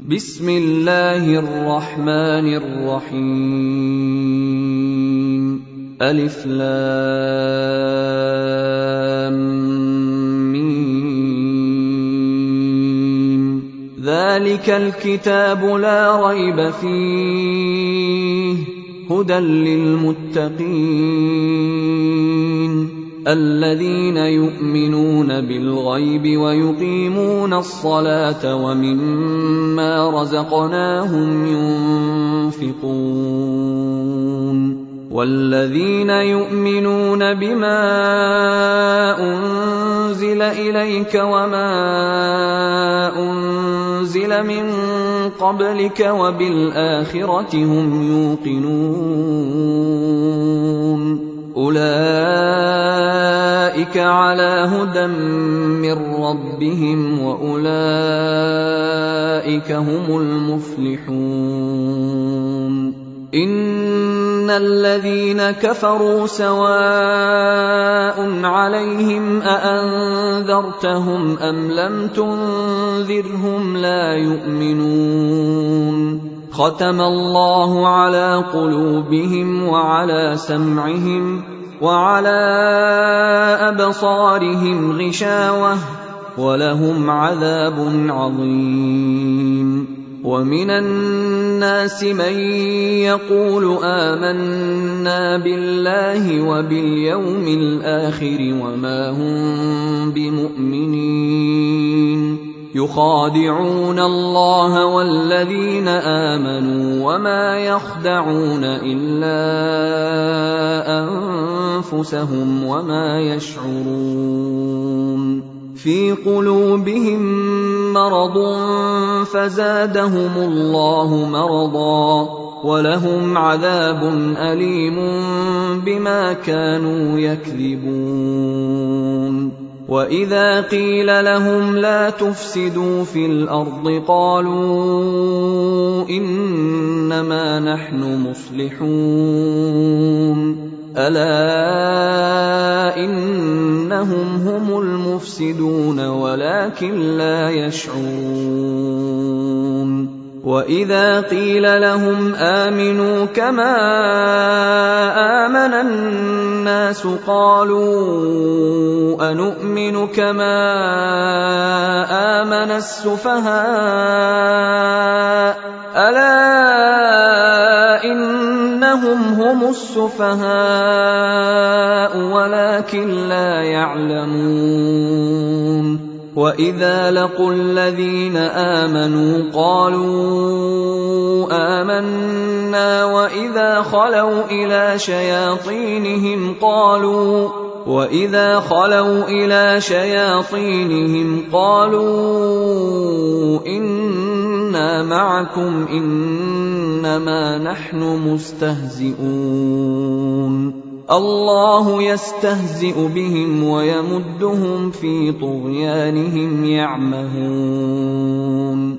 بسم الله الرحمن الرحيم ألف لام ميم ذلك الكتاب لا ريب فيه هدى للمتقين الذين يؤمنون بالغيب ويقيمون الصلاة ومما رزقناهم ينفقون والذين يؤمنون بما أنزل إليك وما أنزل من قبلك وبالآخرة هم يوقنون أولئك على هدى من ربهم وأولئك هم المفلحون إن الذين كفروا سواء عليهم أأنذرتهم أم لم تنذرهم لا يؤمنون ختم الله على قلوبهم وعلى سمعهم وعلى أبصارهم غشاوة ولهم عذاب عظيم ومن الناس من يقول آمنا بالله وباليوم الآخر وما هم بمؤمنين يخادعون الله والذين آمنوا وما يخدعون إلا أنفسهم وما يشعرون في قلوبهم مرض فزادهم الله مرضا ولهم عذاب أليم بما كانوا يكذبون وإذا قيل لهم لا تفسدوا في الأرض قالوا إنما نحن مصلحون ألا إنهم هم المفسدون ولكن لا يشعرون وإذا قيل لهم آمنوا كما آمن الناس قالوا أنؤمن كما آمن السفهاء ألا إنهم هم السفهاء ولكن لا يعلمون وإذا لقوا الذين آمنوا قالوا آمنا وإذا خلوا إلى شياطينهم قالوا إنا معكم إنما نحن مستهزئون الله يستهزئ بهم ويمدهم في طغيانهم يعمهون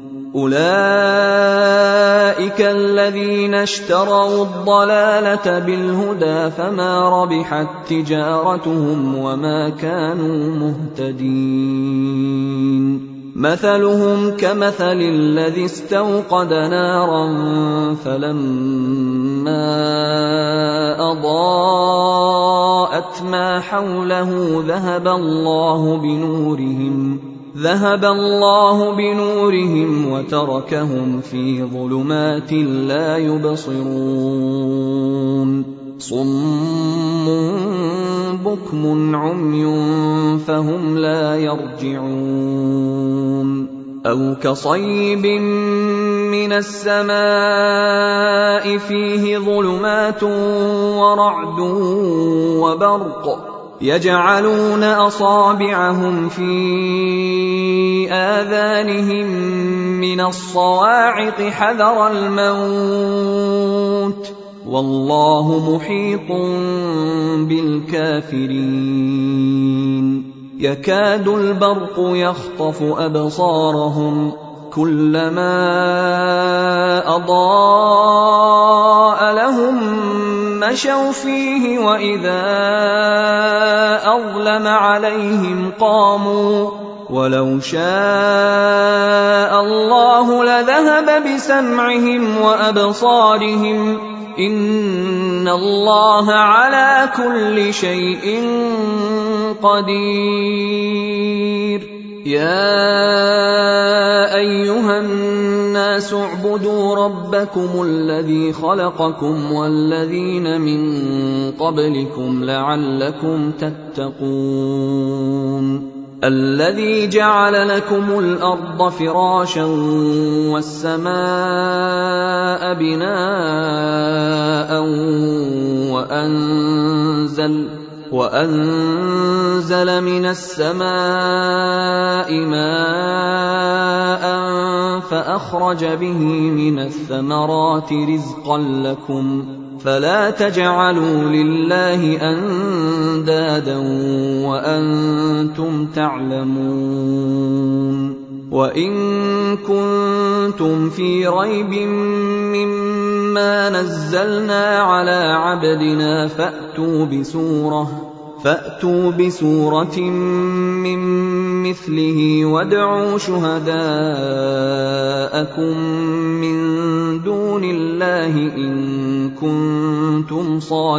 أولئك الذين اشتروا الضلالة بالهدى فما ربحت تجارتهم وما كانوا مهتدين مثلهم كمثل الذي استوقد نارا فلما أضاءت ما حوله ذهب الله بنورهم وتركهم في ظلمات لا يبصرون صم بكم عمي فهم لا يرجعون أو كصيب من السماء فيه ظلمات ورعد وبرق يجعلون أصابعهم في آذانهم من الصواعق حذر الموت والله محيط بالكافرين يكاد البرق يخطف أبصارهم كلما أضاء لهم مشوا فيه وإذا أظلم عليهم قاموا ولو شاء الله الله لذهب بسمعهم وأبصارهم إن الله على كل شيء قدير يا أيها الناس اعبدوا ربكم الذي خلقكم والذين من قبلكم لعلكم تتقون الذي جعل لكم الأرض فراشا والسماء بناء وأنزل من السماء ماء فأخرج به من الثمرات رزقا لكم فلا تجعلوا لله أندادا وأنتم تعلمون وإن كنتم في ريب مما نزلنا على عبدنا فأتوا بسورة من مثله وادعوا شهداءكم من دون الله إن كنتم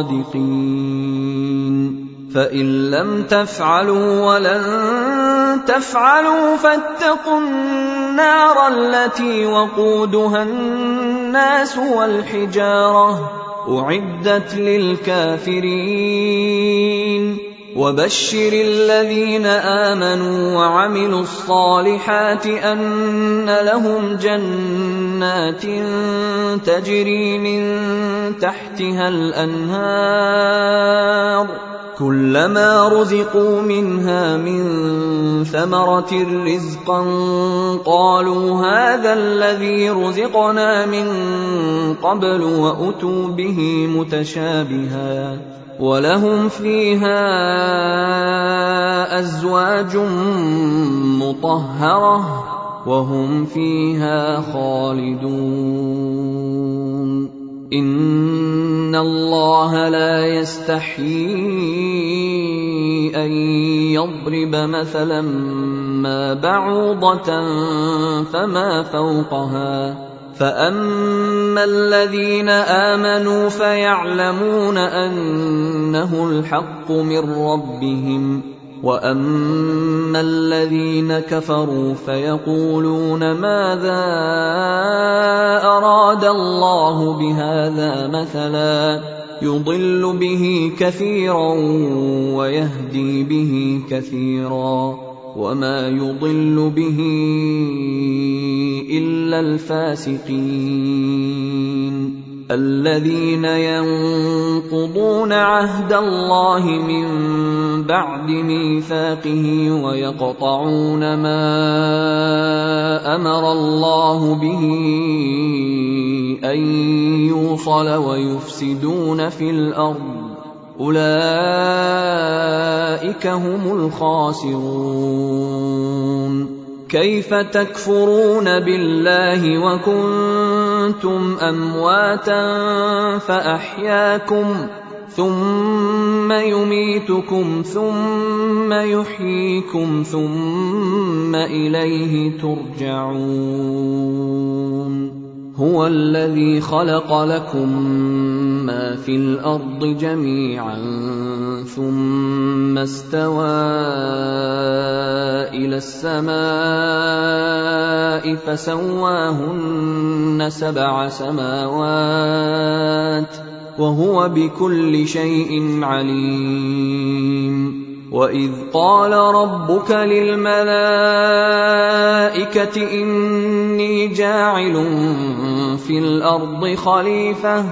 صادقين فإن لم تفعلوا ولن تفعلوا فاتقوا النار التي وقودها الناس والحجارة أعدت للكافرين وبشر الذين آمنوا وعملوا الصالحات أن لهم جنات تجري من تحتها الأنهار كلما رزقوا منها من ثمرة رزقا قالوا هذا الذي رزقنا من قبل وأتوا به متشابها ولهم فيها أزواج مطهرة وهم فيها خالدون إن الله لا يستحيي أن يضرب مثلا ما بعوضة فما فوقها فأما الذين آمنوا فيعلمون أنه الحق من ربهم وأما الذين كفروا فيقولون ماذا أراد الله بهذا مثلا يضل به كثيرا ويهدي به كثيرا وما يضل به إلا الفاسقين الذين ينقضون عهد الله من بعد ميثاقه ويقطعون ما أمر الله به أن يوصل ويفسدون في الأرض أولئك هم الخاسرون كيف تكفرون بالله وكنتم أمواتا فأحياكم ثم يميتكم ثم يحييكم ثم إليه ترجعون هو الذي خلق لكم ما في الأرض جميعا ثم استوى إلى السماء فسواهن 7 سماوات وهو بكل شيء عليم وإذ قال ربك للملائكة إني جاعل في الأرض خليفة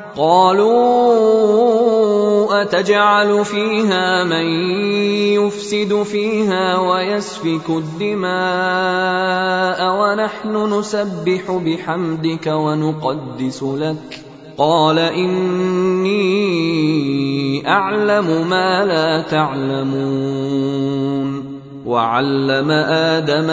قالوا أتجعل فيها من يفسد فيها ويسفك الدماء ونحن نسبح بحمدك ونقدس لك قال إني أعلم ما لا تعلمون وعلم آدم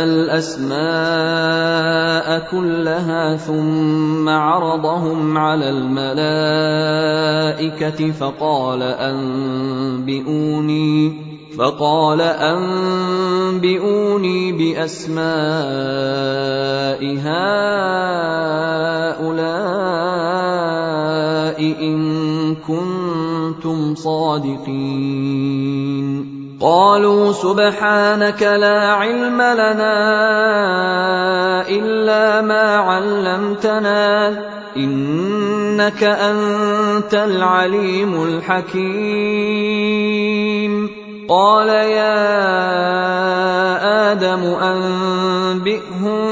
الأسماء كلها ثم عرضهم على الملائكة فقال أنبئوني بأسماء هؤلاء إن كنتم صادقين. قالوا سبحانك لا علم لنا إلا ما علمتنا إنك أنت العليم الحكيم. قال يا آدم أنبئهم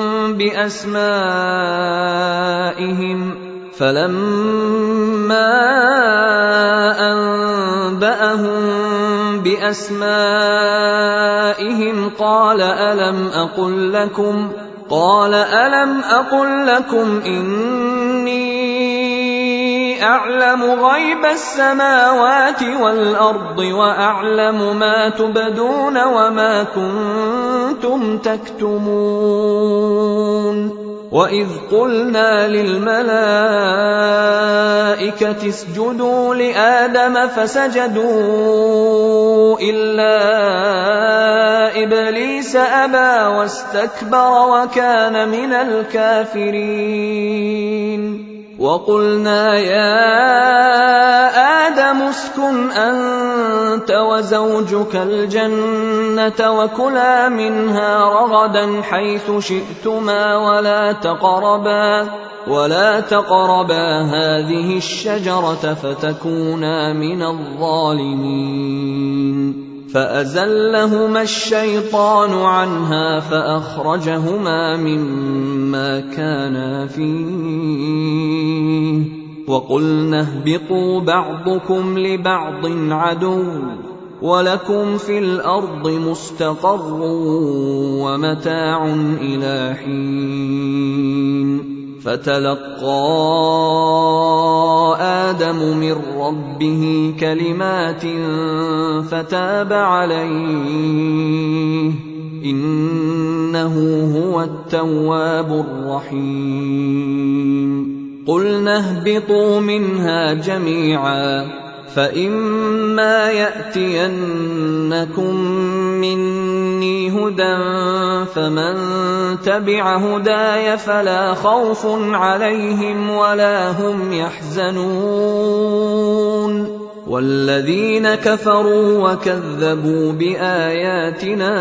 بأسمائهم فلما أنبأهم بأسمائهم قال ألم أقل لكم إني أعلم غيب السماوات والأرض وأعلم ما تبدون وما كنتم تكتمون. وإذ قلنا للملائكة اسجدوا لآدم فسجدوا إلا إبليس أبى واستكبر وكان من الكافرين. وقلنا يا آدم اسكن أنت وزوجك الجنة وكلا منها رغدا حيث شئتما ولا تقربا هذه الشجرة فتكونا من الظالمين. فأزلهما الشيطان عنها فأخرجهما مما كانا فيه وقلنا اهبطوا بعضكم لبعض عدو ولكم في الأرض مستقر ومتاع إلى حين. فتلقى آدم من ربه كلمات فتاب عليه إنه هو التواب الرحيم. قلنا اهبطوا منها جميعا فإما يأتينكم مني هدى فمن تبع هداي فلا خوف عليهم ولا هم يحزنون. والذين كفروا وكذبوا بآياتنا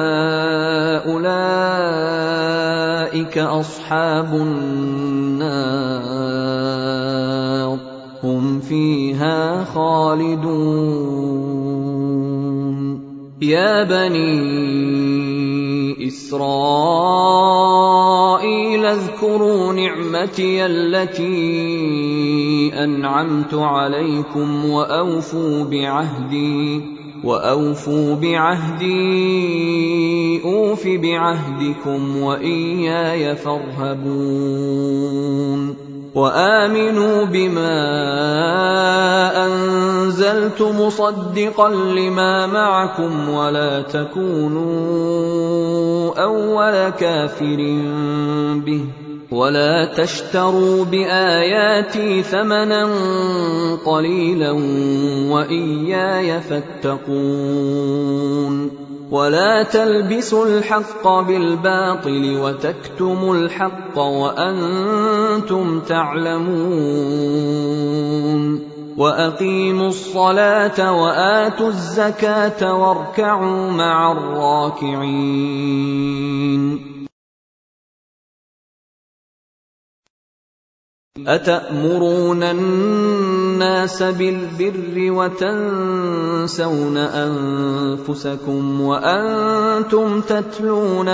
أولئك أصحاب النار هم فيها خالدون. يا بني إسرائيل اذكروا نعمتي التي أنعمت عليكم وأوفوا بعهدي أوف بعهدكم وإياي فارهبون. وآمنوا بما أنزلت مصدقا لما معكم ولا تكونوا أول كافر به ولا تشتروا بآياتي ثمنا قليلا وإياي فاتقون. ولا تلبسوا الحق بالباطل وتكتموا الحق وأنتم تعلمون. وأقيموا الصلاة وآتوا الزكاة واركعوا مع الراكعين. أتأمرون الناس بالبر وتنسون أنفسكم وأنتم تتلون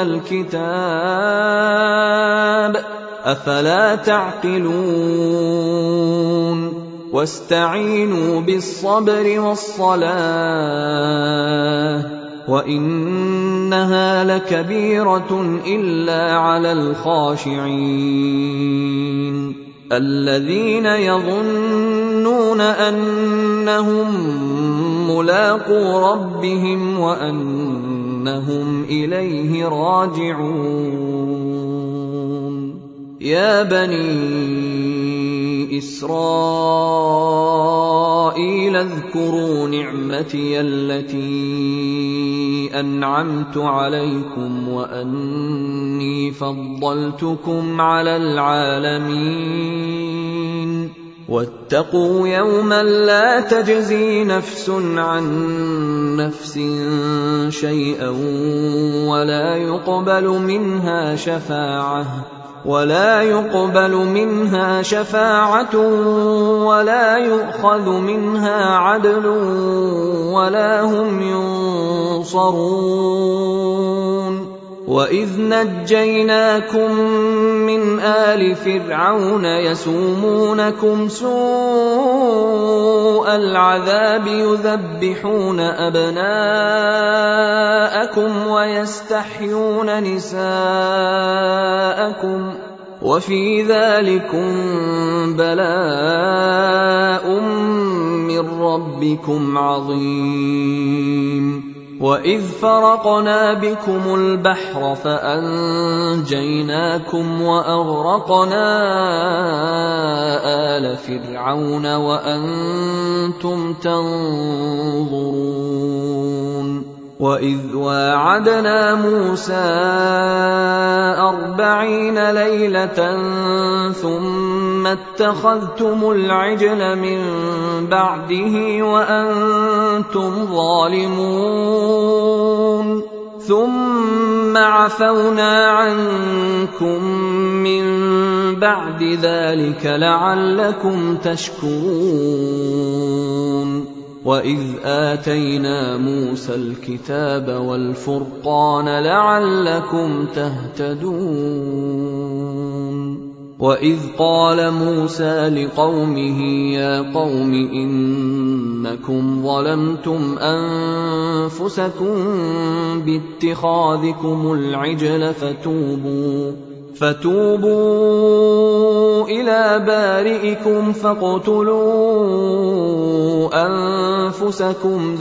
الكتاب أفلا تعقلون. واستعينوا بالصبر والصلاة وإنها لكبيرة إلا على الخاشعين الذين يظنون أنهم ملاقو ربهم وأنهم إليه راجعون. يا بني إسرائيل إسرائيل اذكروا نعمتي التي أنعمت عليكم وأني فضلتكم على العالمين واتقوا يوما لا تجزي نفس عن نفس شيئا ولا يقبل منها شفاعة ولا يؤخذ منها عدل ولا هم ينصرون وإذ نجيناكم من آل فرعون يسومونكم سوء العذاب يذبحون أبناءكم ويستحيون نساءكم وفي ذلكم بلاء من ربكم عظيم وإذ فرقنا بكم البحر فأنجيناكم وأغرقنا آل فرعون وأنتم تنظرون وإذ واعدنا موسى 40 ليلة ثم اتخذتم العجل من بعده وأنتم ظالمون ثم عفونا عنكم من بعد ذلك لعلكم تشكرون وإذ آتينا موسى الكتاب والفرقان لعلكم تهتدون وإذ قال موسى لقومه يا قوم إنكم ظلمتم أنفسكم باتخاذكم العجل فتوبوا إلى بارئكم فاقتلوا أنفسكم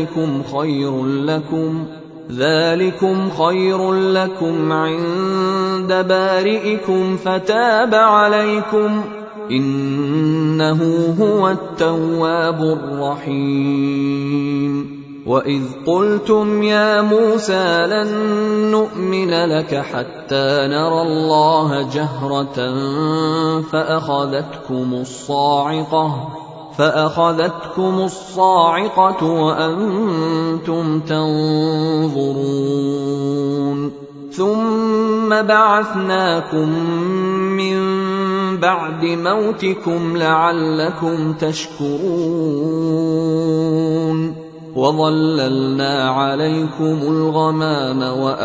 ذلكم خير لكم عند بارئكم فتاب عليكم إنه هو التواب الرحيم وإذ قلتم يا موسى لن نؤمن لك حتى نرى الله جهرة فأخذتكم الصاعقة وأنتم تنظرون ثم بعثناكم من بعد موتكم لعلكم تشكرون وظللنا عليكم الغمام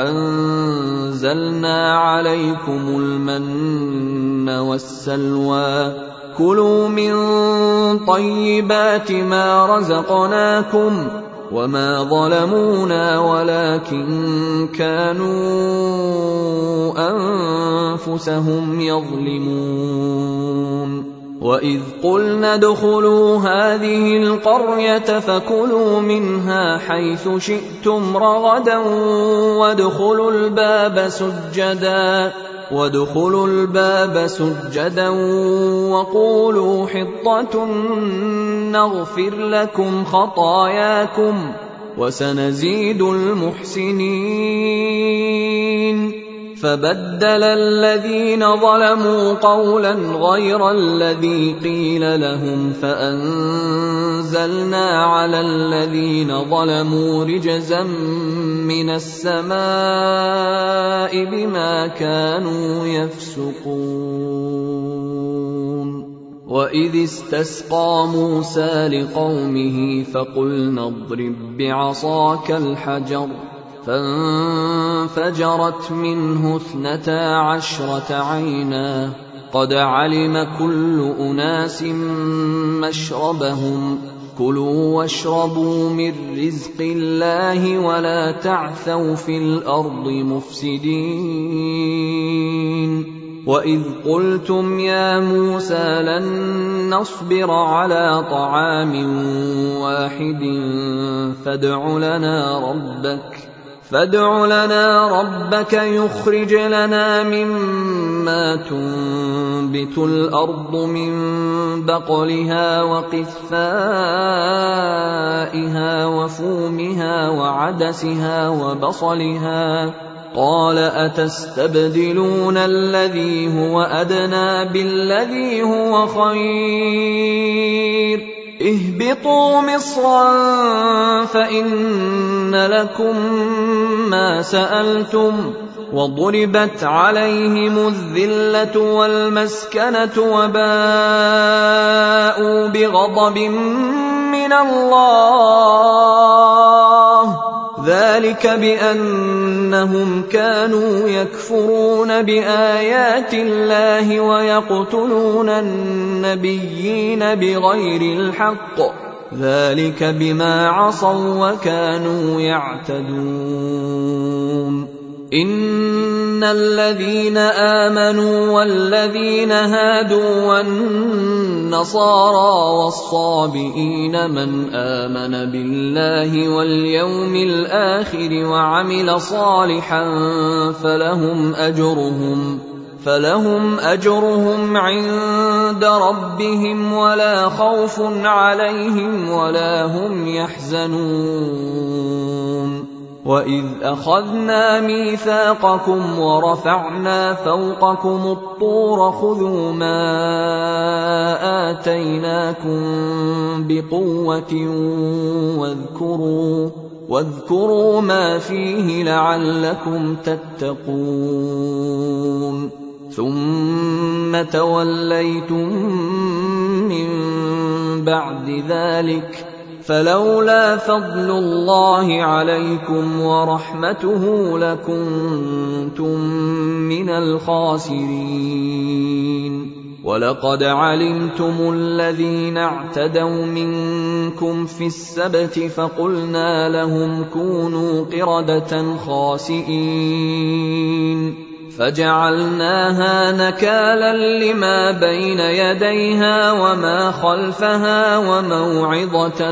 وأنزلنا عليكم المن والسلوى كلوا من طيبات ما رزقناكم وما ظلمونا ولكن كانوا أنفسهم يظلمون وإذ قلنا ادخلوا هذه القرية فكلوا منها حيث شئتم رغدا وادخلوا الباب سجدا وقولوا حطة نغفر لكم خطاياكم وسنزيد المحسنين فبدل الذين ظلموا قولا غير الذي قيل لهم فأنزلنا على الذين ظلموا رجزا من السماء بما كانوا يفسقون وإذ استسقى موسى لقومه فقلنا اضرب بعصاك الحجر فانفجرت منه 12 عينا قد علم كل أناس مشربهم كلوا واشربوا من رزق الله ولا تعثوا في الأرض مفسدين وإذ قلتم يا موسى لن نصبر على طعام واحد فادع لنا ربك يخرج لنا مما ما تنبت الأرض من بقلها وقثائها وفومها وعدسها وبصلها قال أتستبدلون الذي هو أدنى بالذي هو خير اهبطوا مصرا فإن لكم ما سألتم وضربت عليهم الذلة والمسكنة وباءوا بغضب من الله ذلك بأنهم كانوا يكفرون بآيات الله ويقتلون النبيين بغير الحق ذلك بما عصوا وكانوا يعتدون إن الذين آمنوا والذين هادوا والنصارى والصابئين من آمن بالله واليوم الآخر وعمل صالحا فلهم أجرهم عند ربهم ولا خوف عليهم ولا هم يحزنون وإذ أخذنا ميثاقكم ورفعنا فوقكم الطور خذوا ما آتيناكم بقوة واذكروا ما فيه لعلكم تتقون ثم توليتم من بعد ذلك فلولا فضل الله عليكم ورحمته لكنتم من الخاسرين ولقد علمتم الذين اعتدوا منكم في السبت فقلنا لهم كونوا قردة خاسئين فجعلناها نكالا لما بين يديها وما خلفها وموعظة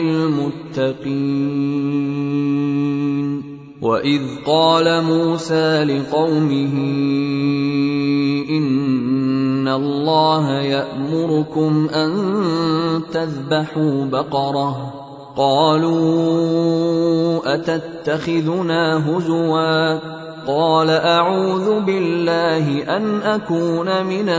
للمتقين وإذ قال موسى لقومه إن الله يأمركم أن تذبحوا بقرة قالوا أتتخذنا هزوا قال أعوذ بالله أن أكون من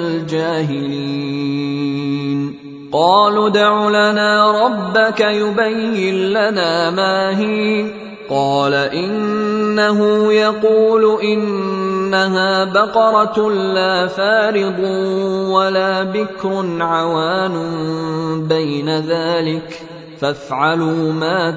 الجاهلين قالوا ادع لنا ربك يبين لنا ما هي قال إنه يقول إنها بقرة لا فارض ولا بكر عوان بين ذلك فافعلوا ما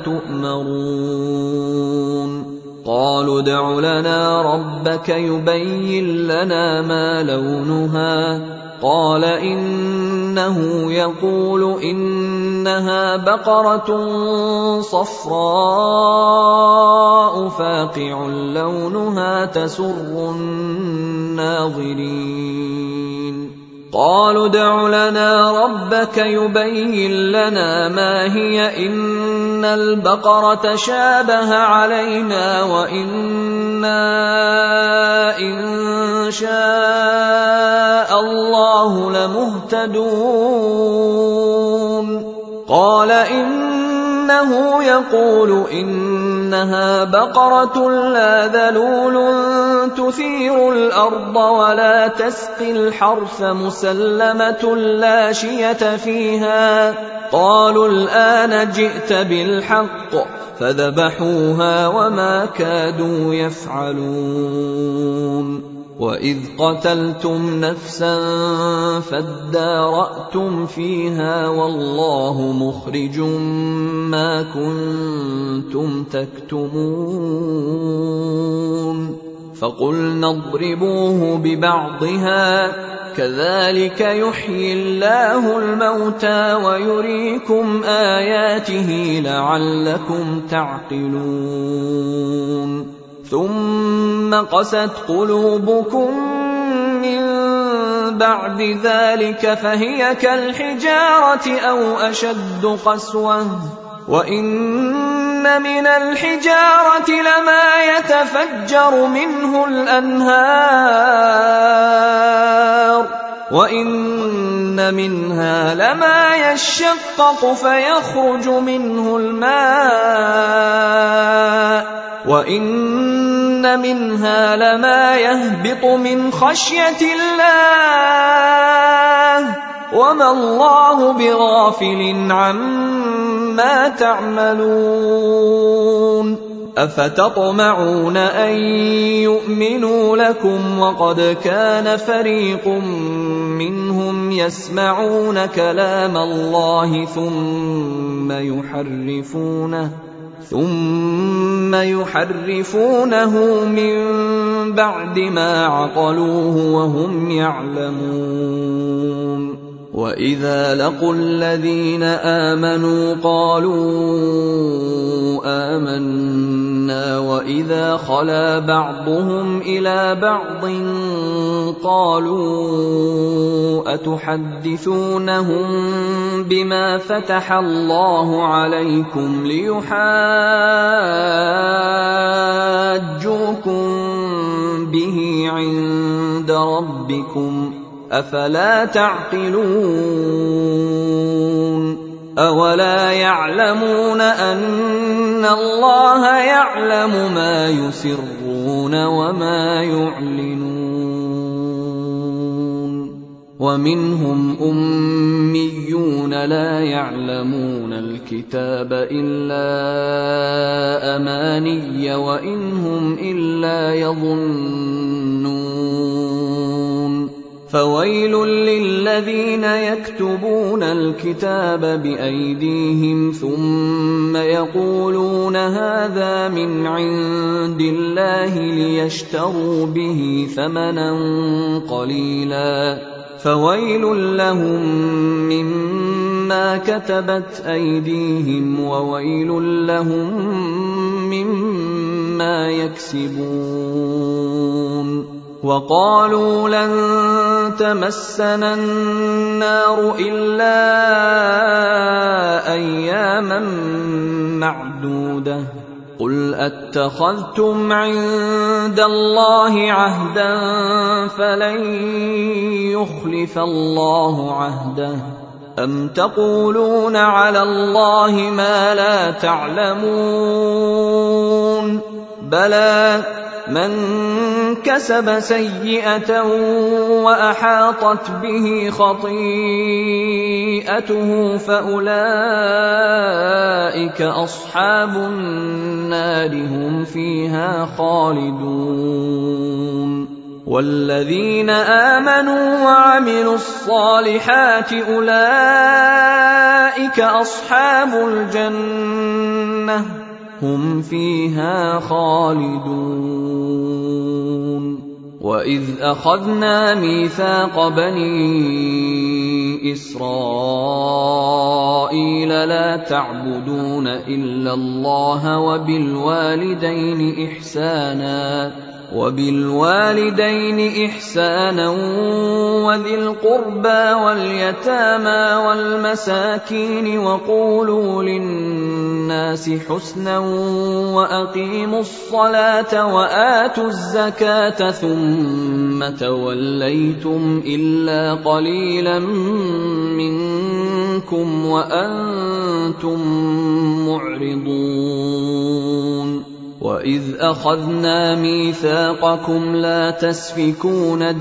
تؤمرون قالوا ادع لنا ربك يبين لنا ما لونها قال إنه يقول إنها بقرة صفراء فاقع لونها تسر الناظرين قالوا ادع لنا ربك يبين لنا ما هي إن البقرة شابه علينا وإنا إن شاء الله لمهتدون قال إنه يقول إنها بقرة لا ذلول تثير الأرض ولا تسقي الحرث مسلمة لا شية فيها قالوا الآن جئت بالحق فذبحوها وما كادوا يفعلون وإذ قتلتم نفسا فادارأتم فيها والله مخرج ما كنتم تكتمون فقلنا اضربوه ببعضها كذلك يحيي الله الموتى ويريكم آياته لعلكم تعقلون ثم قست قلوبكم من بعد ذلك فهي كالحجارة أو أشد قسوة وإن من الحجارة لما يتفجر منه الأنهار وَإِنَّ مِنْهَا لَمَا يَشَّقَّقُ فَيَخْرُجُ مِنْهُ الْمَاءُ وَإِنَّ مِنْهَا لَمَا يَهْبِطُ مِنْ خَشْيَةِ اللَّهِ وَمَا اللَّهُ بِغَافِلٍ عَمَّا تَعْمَلُونَ أَفَتَطْمَعُونَ أَن يُؤْمِنُوا لَكُمْ وَقَدْ كَانَ فَرِيقٌ مِّنْهُمْ يَسْمَعُونَ كَلَامَ اللَّهِ ثُمَّ يُحَرِّفُونَهُ مِن بَعْدِ مَا عَقَلُوهُ وَهُمْ يَعْلَمُونَ وَإِذَا لَقُوا الَّذِينَ آمَنُوا قَالُوا آمَنَّا وَإِذَا خَلَا بَعْضُهُمْ إِلَىٰ بَعْضٍ قَالُوا أَتُحَدِّثُونَهُم بِمَا فَتَحَ اللَّهُ عَلَيْكُمْ لِيُحَاجُّوكُم بِهِ عِندَ رَبِّكُمْ ۚ أَفَلَا تَعْقِلُونَ أَوَلَا يَعْلَمُونَ أَنَّ اللَّهَ يَعْلَمُ مَا يُسِرُّونَ وَمَا يُعْلِنُونَ وَمِنْهُمْ أُمِّيُّونَ لَا يَعْلَمُونَ الْكِتَابَ إِلَّا أَمَانِيَّ وَإِنْ هُمْ إِلَّا يَظُنُّونَ فَوَيْلٌ لِّلَّذِينَ يَكْتُبُونَ الْكِتَابَ بِأَيْدِيهِمْ ثُمَّ يَقُولُونَ هَٰذَا مِنْ عِندِ اللَّهِ لِيَشْتَرُوا بِهِ ثَمَنًا قَلِيلًا فَوَيْلٌ لَّهُم مِّمَّا كَتَبَتْ أَيْدِيهِمْ وَوَيْلٌ لَّهُم مِّمَّا يَكْسِبُونَ وَقَالُوا لَن تَمَسَّنَا النَّارُ إِلَّا أَيَّامًا مَّعْدُودَةً ۚ قُلْ أَتَّخَذْتُمْ عِندَ اللَّهِ عَهْدًا فَلَن يُخْلِفَ اللَّهُ عَهْدَهُ أَمْ تَقُولُونَ عَلَى اللَّهِ مَا لَا تَعْلَمُونَ بَلَىٰ مَن كَسَبَ سَيِّئَةً وَأَحَاطَتْ بِهِ خَطِيئَتُهُ فَأُولَٰئِكَ أَصْحَابُ النَّارِ هُمْ فِيهَا خَالِدُونَ وَالَّذِينَ آمَنُوا وَعَمِلُوا الصَّالِحَاتِ أُولَٰئِكَ أَصْحَابُ الْجَنَّةِ هُمْ فِيهَا خَالِدُونَ وَإِذْ أَخَذْنَا مِيثَاقَ بَنِي إِسْرَائِيلَ لَا تَعْبُدُونَ إِلَّا اللَّهَ وَبِالْوَالِدَيْنِ إِحْسَانًا وَذِي الْقُرْبَىٰ وَالْيَتَامَىٰ وَالْمَسَاكِينِ وَقُولُوا لِلنَّاسِ حُسْنًا وَأَقِيمُوا الصَّلَاةَ وَآتُوا الزَّكَاةَ ثُمَّ تَوَلَّيْتُمْ إِلَّا قَلِيلًا مِّنكُمْ وَأَنتُم مُّعْرِضُونَ وَإِذْ أَخَذْنَا مِيثَاقَكُمْ لَا تَسْفِكُونَ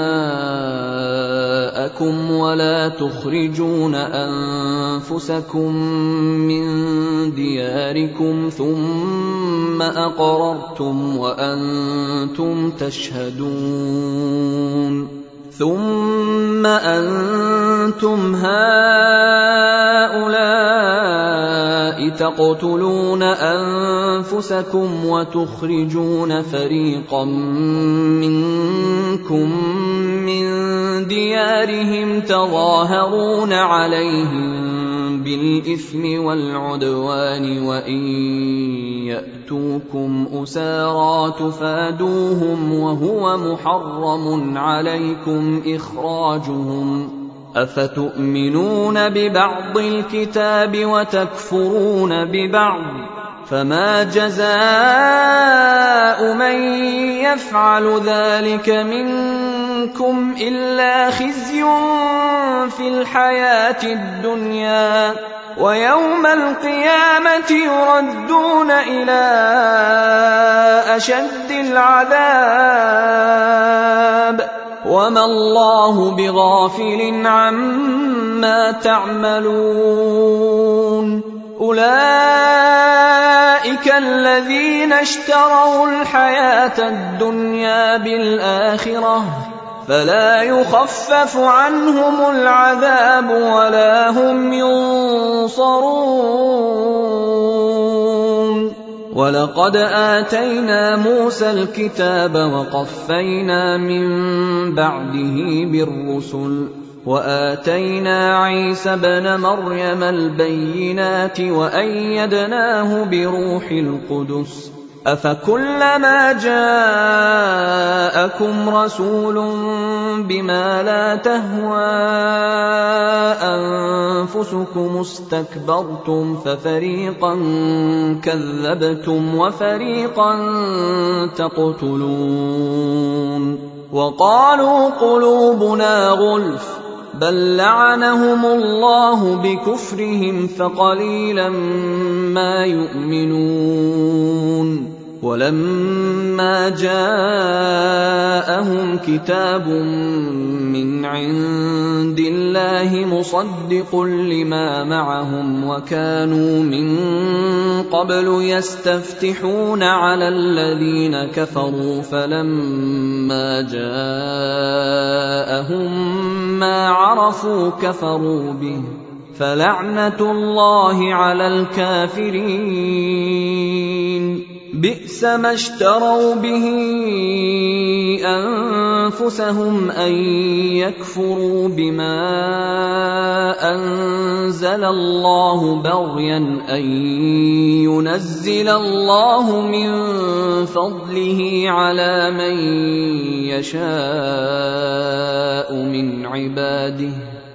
دِمَاءَكُمْ وَلَا تُخْرِجُونَ أَنفُسَكُم مِّن دِيَارِكُمْ ثُمَّ أَقْرَرْتُمْ وَأَنتُمْ تَشْهَدُونَ ثُمَّ أَنتُمْ هَٰؤُلَاءِ تَقْتُلُونَ أَنفُسَكُمْ وَتُخْرِجُونَ فَرِيقًا مِّنكُم مِّن دِيَارِهِمْ تَظَاهَرُونَ عَلَيْهِم بِالْإِثْمِ وَالْعُدْوَانِ وَإِن يَأْتُوكُمْ أُسَارَىٰ تُفَادُوهُمْ وَهُوَ مُحَرَّمٌ عَلَيْكُمْ إِخْرَاجُهُمْ ۚ أَفَتُؤْمِنُونَ بِبَعْضِ الْكِتَابِ وَتَكْفُرُونَ بِبَعْضٍ ۚ فَمَا جَزَاءُ مَن يَفْعَلُ ذَٰلِكَ مِنكُمْ منكم إلا خزي في الحياة الدنيا ويوم القيامة يردون إلى أشد العذاب وما الله بغافل عما تعملون أولئك الذين اشتروا الحياة الدنيا بالآخرة فلا يخفف عنهم العذاب ولا هم ينصرون ولقد آتينا موسى الكتاب وقفينا من بعده بالرسل وآتينا عيسى ابن مريم البينات وأيدناه بروح القدس أفكلما جاءكم رسول بما لا تهوى أنفسكم استكبرتم ففريقا كذبتم وفريقا تقتلون وقالوا قلوبنا غلف بل لعنهم الله بكفرهم فقليلا ما يؤمنون ولما جاءهم كتاب من عند الله مصدق لما معهم وكانوا من قبل يستفتحون على الذين كفروا فلما جاءهم ما عرفوا كفروا به فلعنة الله على الكافرين بئس ما اشتروا به أنفسهم أن يكفروا بما أنزل الله بغيا أن ينزل الله من فضله على من يشاء من عباده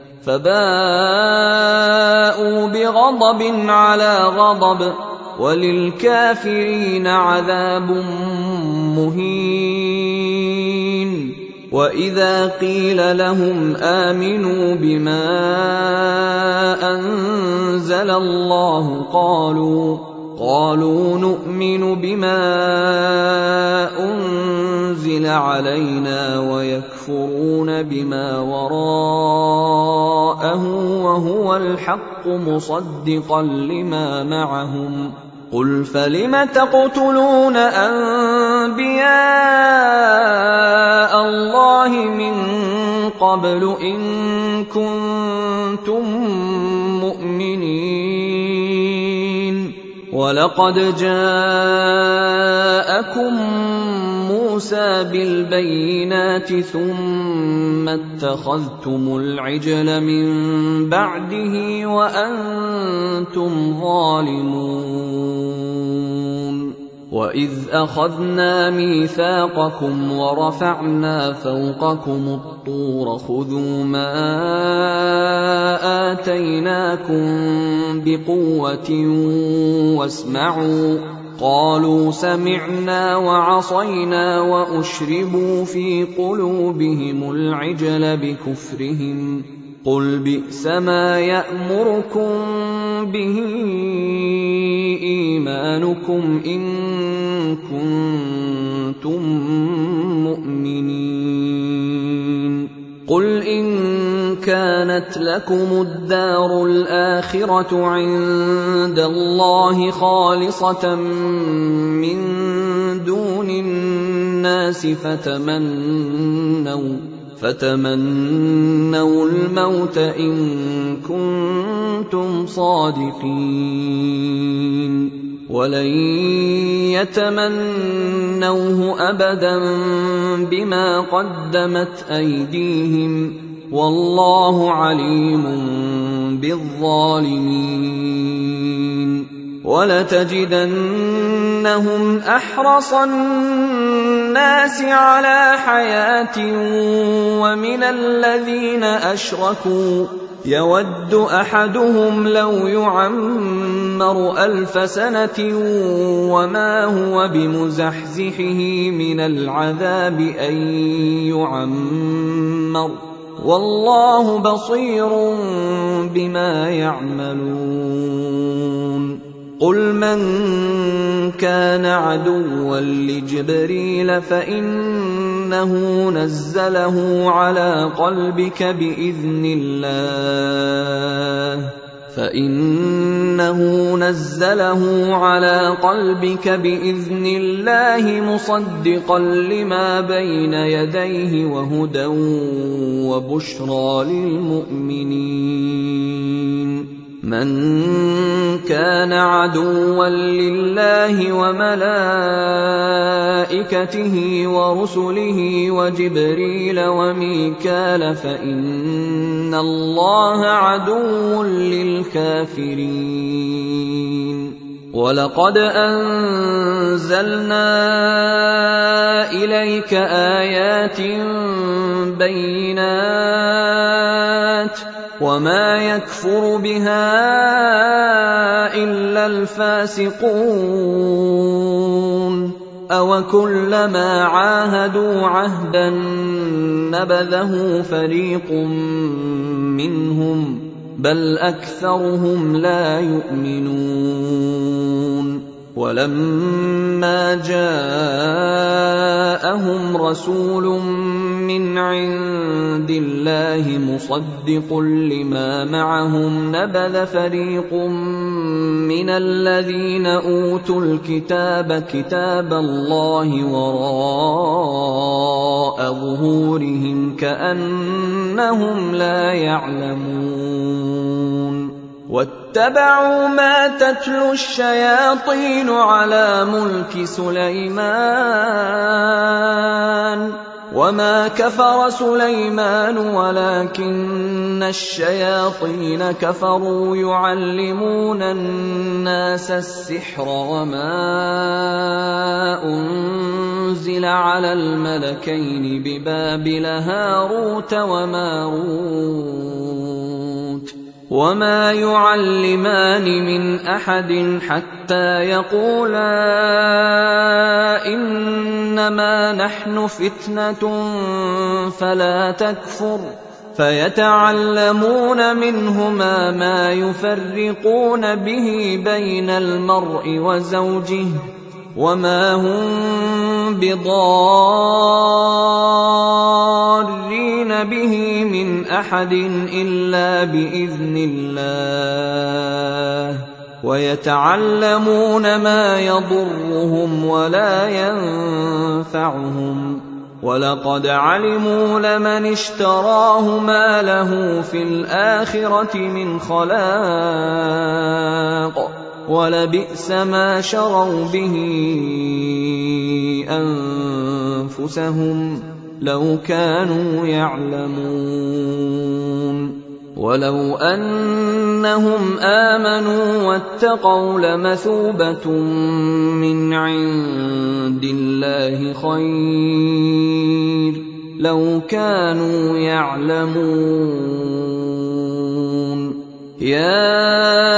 فباءوا بغضب على غضب وللكافرين عذاب مهين وإذا قيل لهم آمنوا بما أنزل الله قالوا نؤمن بما أنزل علينا ويكفرون بما وراءه وهو الحق مصدقا لما معهم قل فلم تقتلون أنبياء الله من قبل إن كنتم مؤمنين ولقد جاءكم موسى بالبينات ثم اتخذتم العجل من بعده وأنتم ظالمون وإذ أخذنا ميثاقكم ورفعنا فوقكم الطور خذوا ما آتيناكم بقوة واسمعوا قالوا سمعنا وعصينا وأشربوا في قلوبهم العجل بكفرهم قل بئس ما يأمركم به إيمانكم إن كنتم مؤمنين قل إن كانت لكم الدار الآخرة عند الله خالصة من دون الناس فتمنوا الموت إن كنتم صادقين ولن يتمنوه أبدا بما قدمت أيديهم والله عليم بالظالمين ولتجدنهم أحرص الناس على حياة ومن الذين أشركوا يود أحدهم لو يعمر يعمر 1000 سنة وما هو بمزحزحه من العذاب أن يعمر والله بصير بما يعملون قل من كان عدوا لجبريل فإنه نزله على قلبك بإذن الله مصدقا لما بين يديه وهدى وبشرى للمؤمنين من كان عدوا لله وملائكته ورسله وجبريل وميكال فإن الله عدو للكافرين ولقد أنزلنا إليك آيات بينات وما يكفر بها إلا الفاسقون أوكلما عاهدوا عهدا نبذه فريق منهم بل أكثرهم لا يؤمنون ولما جاءهم رسول من عند الله مصدق لما معهم نبذ فريق من الذين أوتوا الكتاب كتاب الله وراء ظهورهم كأنهم لا يعلمون واتبعوا ما تتلو الشياطين على ملك سليمان وما كفر سليمان ولكن الشياطين كفروا يعلمون الناس السحر وما أنزل على الملكين ببابل هاروت وماروت وما يعلمان من أحد حتى يقولا إنما نحن فتنة فلا تكفر فيتعلمون منهما ما يفرقون به بين المرء وزوجه وما هم بضارين به من أحد إلا بإذن الله ويتعلمون ما يضرهم ولا ينفعهم ولقد علموا لمن اشتراه ما له في الآخرة من خلاق ولبئس ما شروا به أنفسهم لو كانوا يعلمون ولو أنهم آمنوا واتقوا لمثوبة من عند الله خير لو كانوا يعلمون يا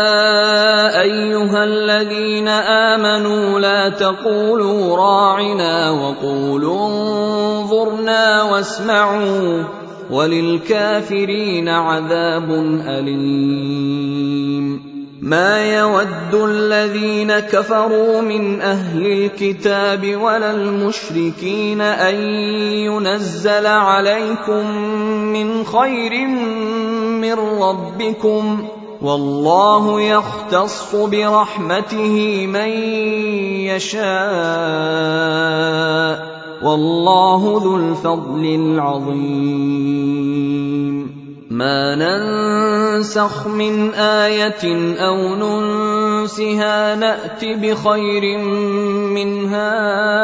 أيها الذين آمنوا لا تقولوا راعنا وقولوا انظرنا واسمعوا وللكافرين عذاب أليم ما يود الذين كفروا من أهل الكتاب ولا المشركين أن ينزل عليكم من خير من ربكم والله يختص برحمته من يشاء والله ذو الفضل العظيم ما ننسخ من آية أو ننسها نأت بخير منها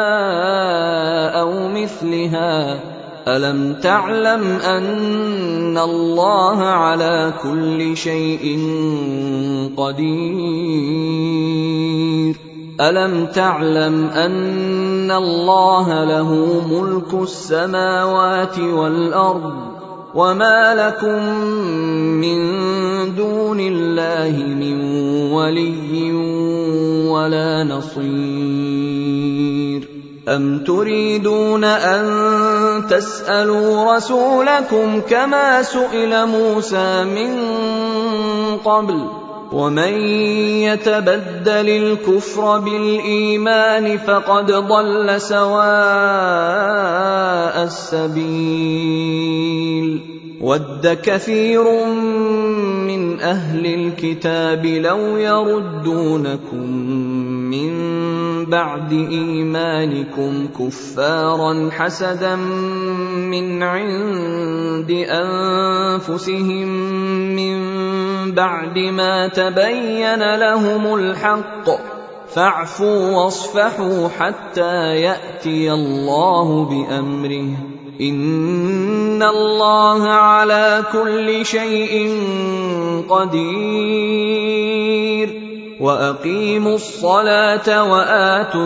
أو مثلها ألم تعلم أن الله على كل شيء قدير ألم تعلم أن الله له ملك السماوات والأرض وما لكم من دون الله من ولي ولا نصير. أم تريدون أن تسألوا رسولكم كما سئل موسى من قبل؟ ومن يتبدل الكفر بالإيمان فقد ضل سواء السبيل. ود كثير من أهل الكتاب لو يردونكم من بعد إيمانكم كفارا حسدا من عند أنفسهم من بعد ما تبين لهم الحق، فاعفوا واصفحوا حتى يأتي الله بأمره، إن الله على كل شيء قدير. وأقيموا الصلاة وآتوا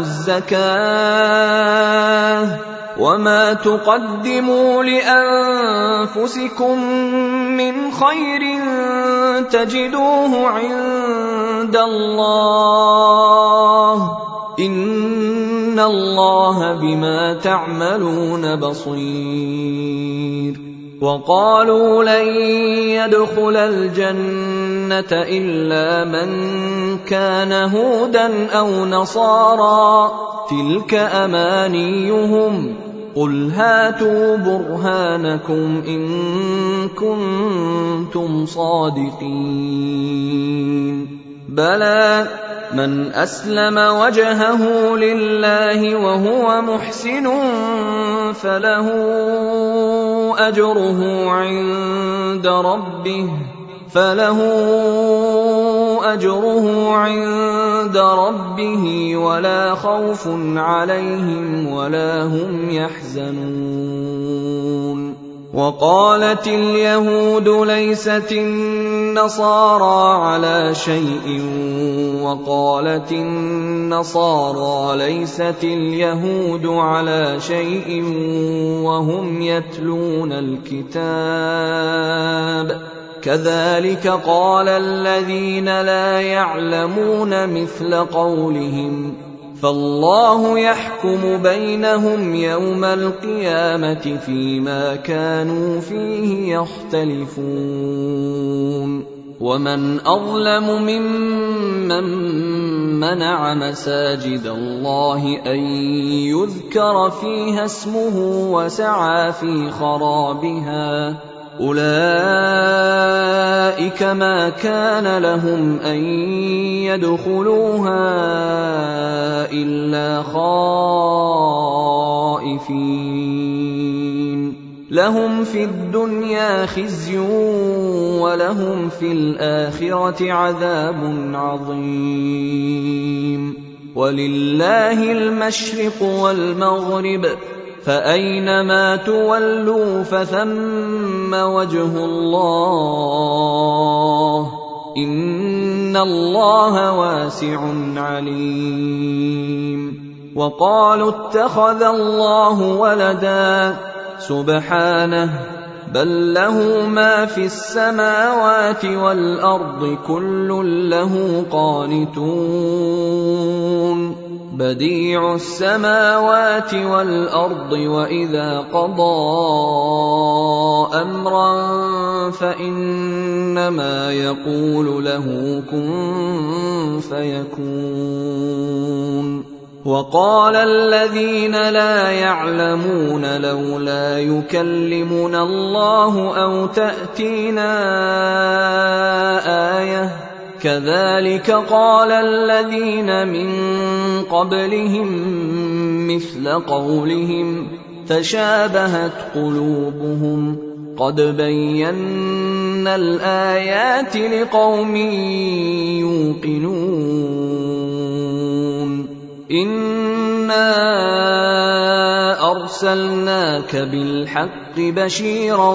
الزكاة وما تقدموا لأنفسكم من خير تجدوه عند الله، إن الله بما تعملون بصير. وقالوا لن يدخل الجنة إلا من كان هودا أو نصارى، تلك أمانيهم، قل هاتوا برهانكم إن كنتم صادقين. بلى من أسلم وجهه لله وهو محسن فله أجره عند ربه ولا خوف عليهم ولا هم يحزنون. وقالت اليهود ليست النصارى على شيء وقالت النصارى ليست اليهود على شيء وهم يتلون الكتاب، كذلك قال الذين لا يعلمون مثل قولهم، فالله يحكم بينهم يوم القيامة فيما كانوا فيه يختلفون. ومن أظلم ممن منع مساجد الله أن يذكر فيها اسمه وسعى في خرابها، أولئك ما كان لهم أن يدخلوها إلا خائفين، لهم في الدنيا خزي ولهم في الآخرة عذاب عظيم. ولله المشرق والمغرب، فأينما تولوا فثم وجه الله، إن الله واسع عليم. وقالوا اتخذ الله ولدا، سبحانه، بل له ما في السماوات والأرض كل له قانتون، بديع السماوات والأرض، وإذا قضى أمرا فإنما يقول له كن فيكون. وقال الذين لا يعلمون لولا يكلمنا الله أو تأتينا آية، كذلك قال الذين من قبلهم مثل قولهم تشابهت قلوبهم، قد بينا الآيات لقوم يوقنون. إنا أرسلناك بالحق بشيرا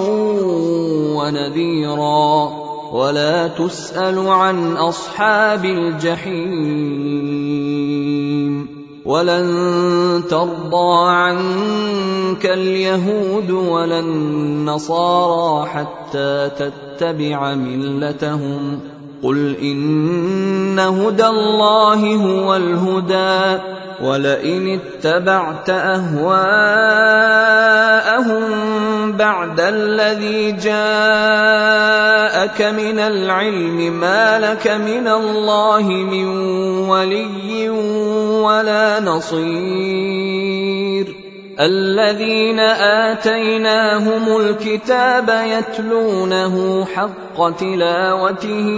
ونذيرا، ولا تسأل عن أصحاب الجحيم. ولن ترضى عنك اليهود ولا النصارى حتى تتبع ملتهم قل إن هدى الله هو الهدى ولئن اتبعت أهواءهم بعد الذي جاءك من العلم ما لك من الله من ولي ولا نصير الذين آتيناهم الكتاب يتلونه حق تلاوته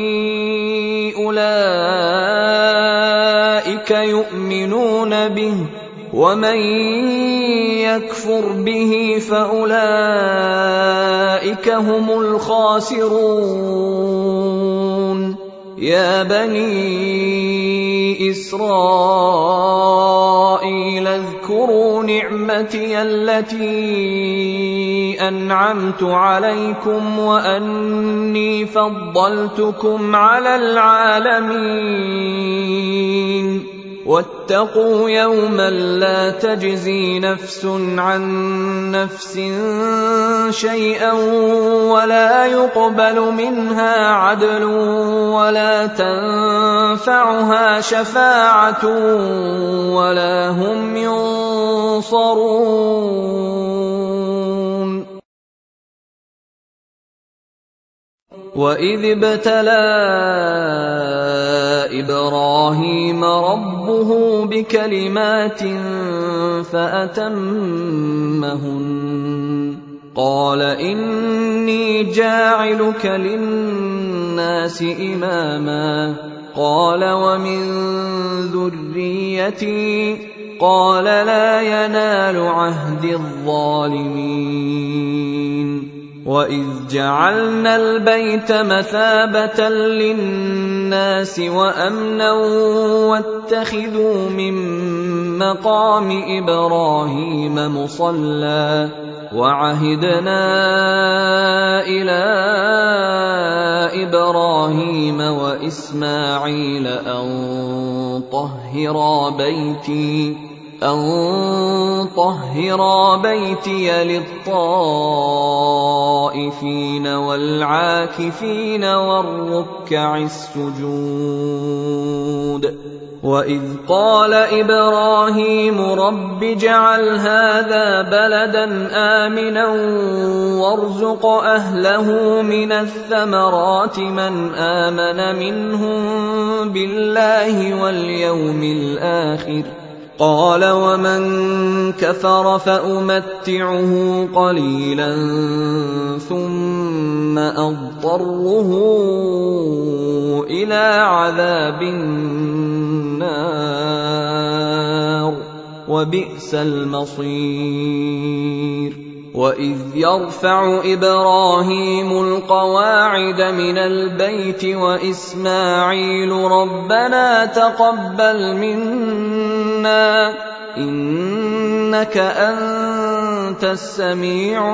أولئك يؤمنون به ومن يكفر به فأولئك هم الخاسرون يا بني إسرائيل اذكروا نعمتي التي أنعمت عليكم وأني فضلتكم على العالمين واتقوا يوما لا تجزي نفس عن نفس شيئا ولا يقبل منها عدل ولا تنفعها شفاعة ولا هم ينصرون وإذ ابتلى إبراهيم ربه بكلمات فأتمهن قال إني جاعلك للناس إماما قال ومن ذريتي قال لا ينال عهد الظالمين وإذ جعلنا البيت مثابة للناس وأمنا واتخذوا من مقام إبراهيم مصلى وعهدنا إلى إبراهيم وإسماعيل أن طهرا بيتي للطائفين والعاكفين والركع السجود وإذ قال إبراهيم رب اجعل هذا بلدا آمنا وارزق أهله من الثمرات من آمن منهم بالله واليوم الآخر قال ومن كفر فأمتعه قليلا ثم أضطره إلى عذاب النار وبئس المصير وإذ يرفع إبراهيم القواعد من البيت وإسماعيل ربنا تقبل منا إنك أنت السميع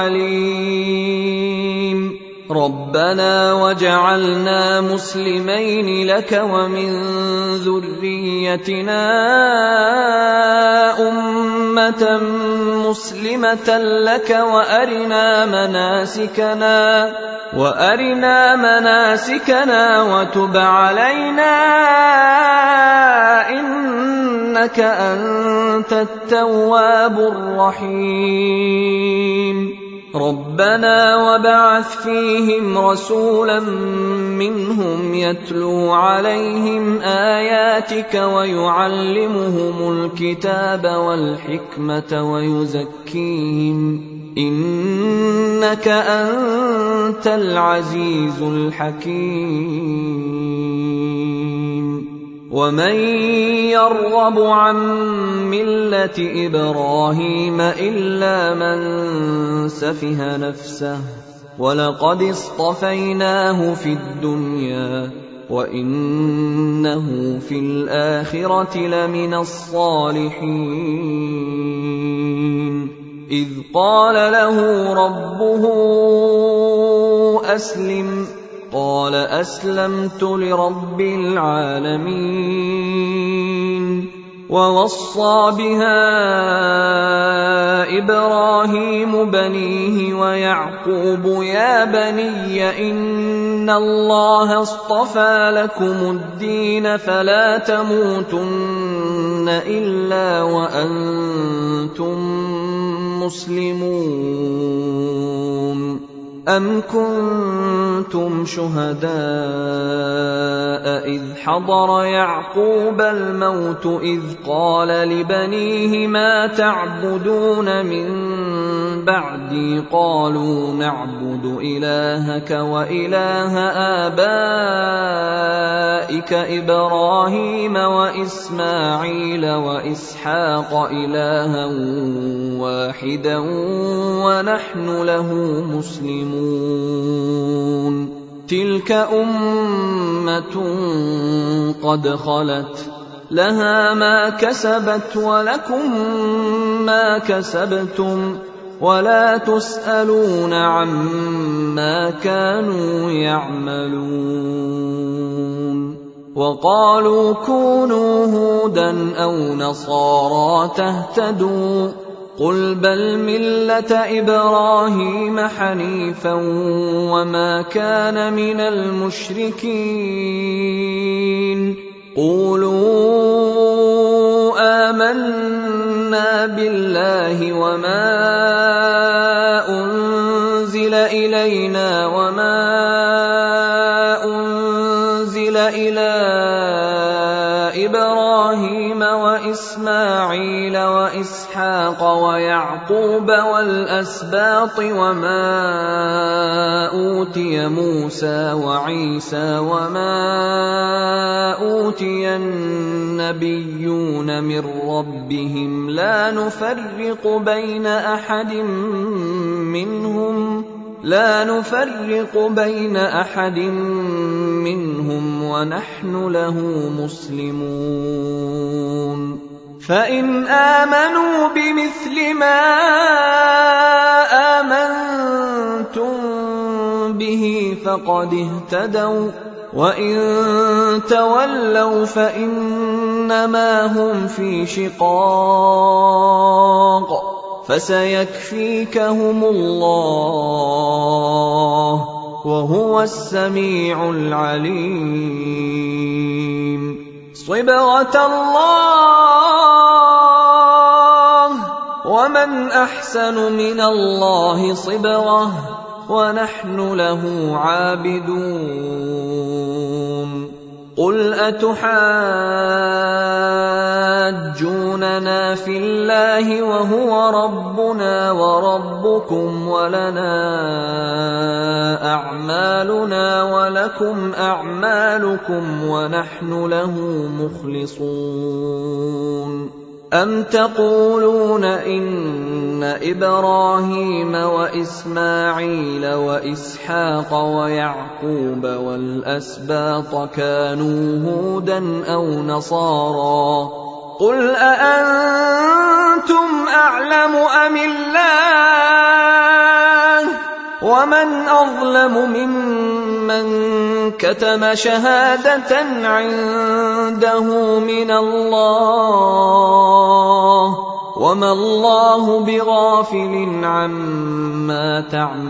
العليم ربنا وجعلنا مسلمين لك ومن ذريتنا أمة مسلمة لك وأرنا مناسكنا وتب علينا إنك أنت التواب الرحيم ربنا وابعث فيهم رسولا منهم يتلو عليهم آياتك ويعلمهم الكتاب والحكمة ويزكيهم إنك أنت العزيز الحكيم ومن يرغب عن ملة إبراهيم إلا من سفه نفسه ولقد اصطفيناه في الدنيا وإنه في الآخرة لمن الصالحين إذ قال له ربه أسلم قال أسلمت لرب العالمين ووصى بها إبراهيم بنيه ويعقوب يا بني إن الله اصطفى لكم الدين فلا تموتن إلا وأنتم مسلمون أم كنتم شهداء إذ حضر يعقوب الموت إذ قال لبنيه ما تعبدون من بعدي قالوا نعبد إلهك وإله آبائك إبراهيم وإسماعيل وإسحاق إلها واحدا ونحن له مسلمون تلك أمة قد خلت لها ما كسبت ولكم ما كسبتم ولا تسألون عما كانوا يعملون وقالوا كونوا هودا أو نصارى تهتدوا قل بل ملة إبراهيم حنيفا وما كان من المشركين قولوا آمنا بالله وما أنزل إلينا وما أنزل إلى إبراهيم وإسماعيل وإسحاق ويعقوب والأسباط وما أوتي موسى وعيسى وما أوتي النبيون من ربهم لا نفرق بين أحد منهم ونحن له مسلمون فإن آمنوا بمثل ما آمنتم به فقد اهتدوا وإن تولوا فإنما هم في شقاق فسيكفيكهم الله وهو السميع العليم صبغة الله ومن أحسن من الله صبغة ونحن له عابدون قل أتحاجوننا في الله وهو ربنا وربكم ولنا أعمالنا ولكم أعمالكم ونحن له مخلصون أم تقولون إن إبراهيم وإسماعيل وإسحاق ويعقوب والأسباط كانوا هودا أو نصارى قل أأنتم أعلم أم الله ومن أظلم ممن كتم شهادة عنده من الله وما الله بغافل عما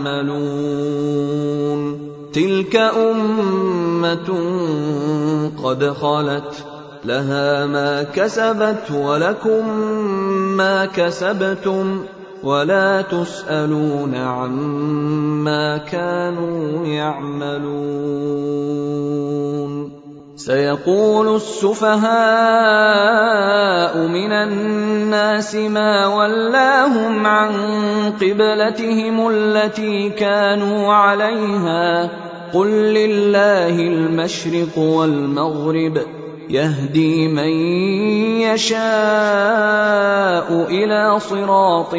تعملون تلك أمة قد خلت لها ما كسبت ولكم ما كسبتم ولا تسألون عما كانوا يعملون سيقول السفهاء من الناس ما ولاهم عن قبلتهم التي كانوا عليها قل لله المشرق والمغرب يهدي من يشاء إلى صراط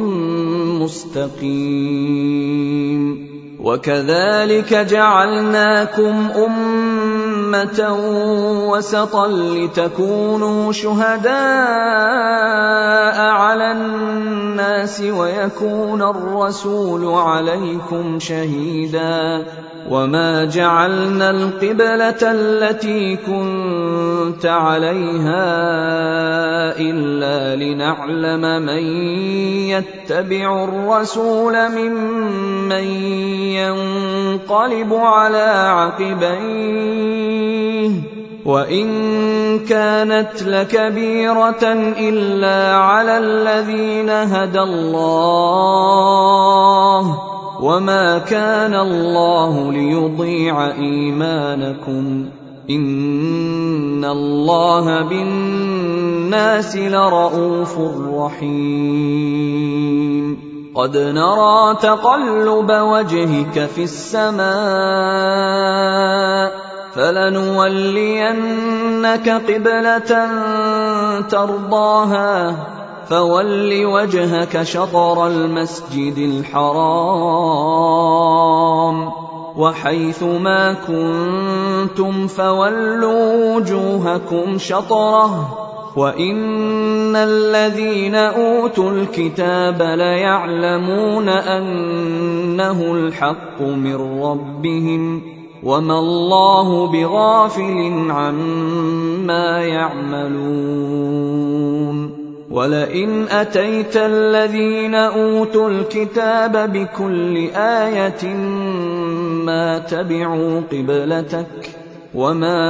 مستقيم وكذلك جعلناكم أمة وسطا لتكونوا شهداء على الناس ويكون الرسول عليكم شهيدا وما جعلنا القبلة التي كنتم كنت عليها إلا لنعلم من يتبع الرسول ممن ينقلب على عقبيه وإن كانت لكبيرة إلا على الذين هدى الله وما كان الله ليضيع إيمانكم إن الله بالناس لرءوف رحيم قد نرى تقلب وجهك في السماء فلنولينك قبلة ترضاها فول وجهك شطر المسجد الحرام وحيث ما كنتم فولوا وجوهكم شطره وإن الذين أوتوا الكتاب ليعلمون أنه الحق من ربهم وما الله بغافل عما يعملون ولئن أتيت الذين أوتوا الكتاب بكل آية ما تبعوا قبلتك وما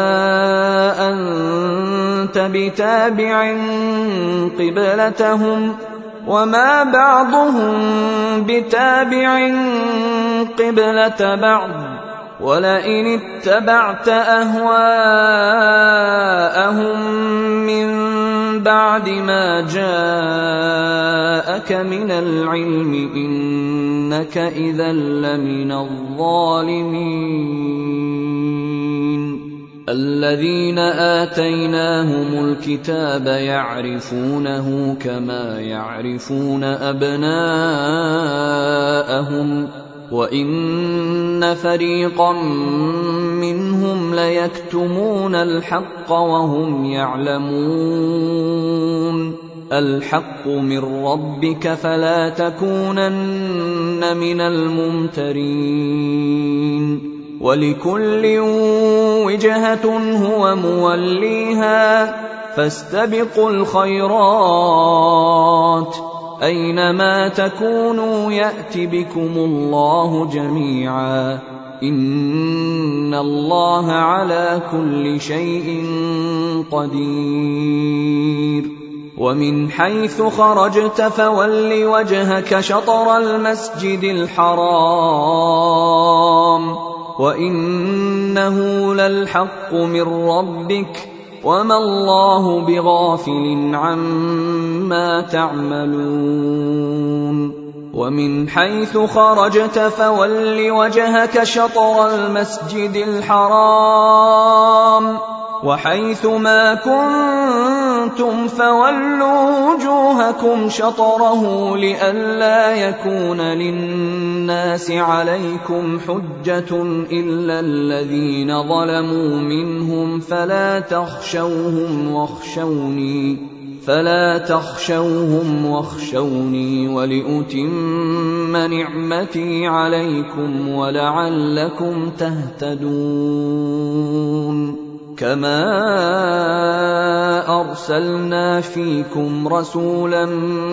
أنت بتابع قبلتهم وما بعضهم بتابع قبلة بعض ولئن اتبعت أهواءهم من بعد ما جاءك من العلم إنك إذا لمن الظالمين الذين آتيناهم الكتاب يعرفونه كما يعرفون أبناءهم وإن فريقا منهم ليكتمون الحق وهم يعلمون الحق من ربك فلا تكونن من الممترين ولكل وجهة هو موليها فاستبقوا الخيرات أينما تكونوا يأت بكم الله جميعا إن الله على كل شيء قدير ومن حيث خرجت فول وجهك شطر المسجد الحرام وإنه للحق من ربك وما الله بغافل عما تعملون ومن حيث خرجت فول وجهك شطر المسجد الحرام وحيث ما كنتم فولوا وجوهكم شطره لئلا يكون للناس عليكم حجة إلا الذين ظلموا منهم فلا تخشوهم واخشوني ولأتم نعمتي عليكم ولعلكم تهتدون كما أرسلنا فيكم رسولا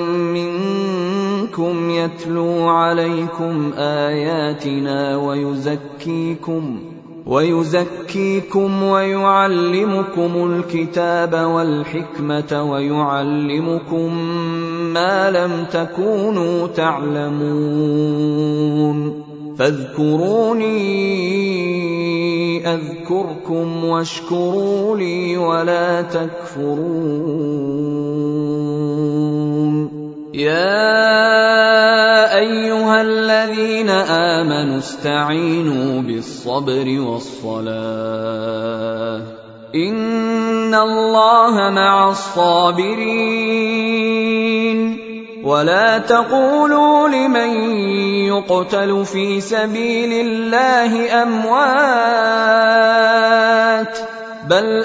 منكم يتلو عليكم آياتنا ويزكيكم ويعلمكم الكتاب والحكمة ويعلمكم ما لم تكونوا تعلمون فاذكروني أذكركم واشكروا لي ولا تكفرون يا أيها الذين آمنوا استعينوا بالصبر والصلاة إن الله مع الصابرين ولا تقولوا لمن يقتل في سبيل الله أموات بل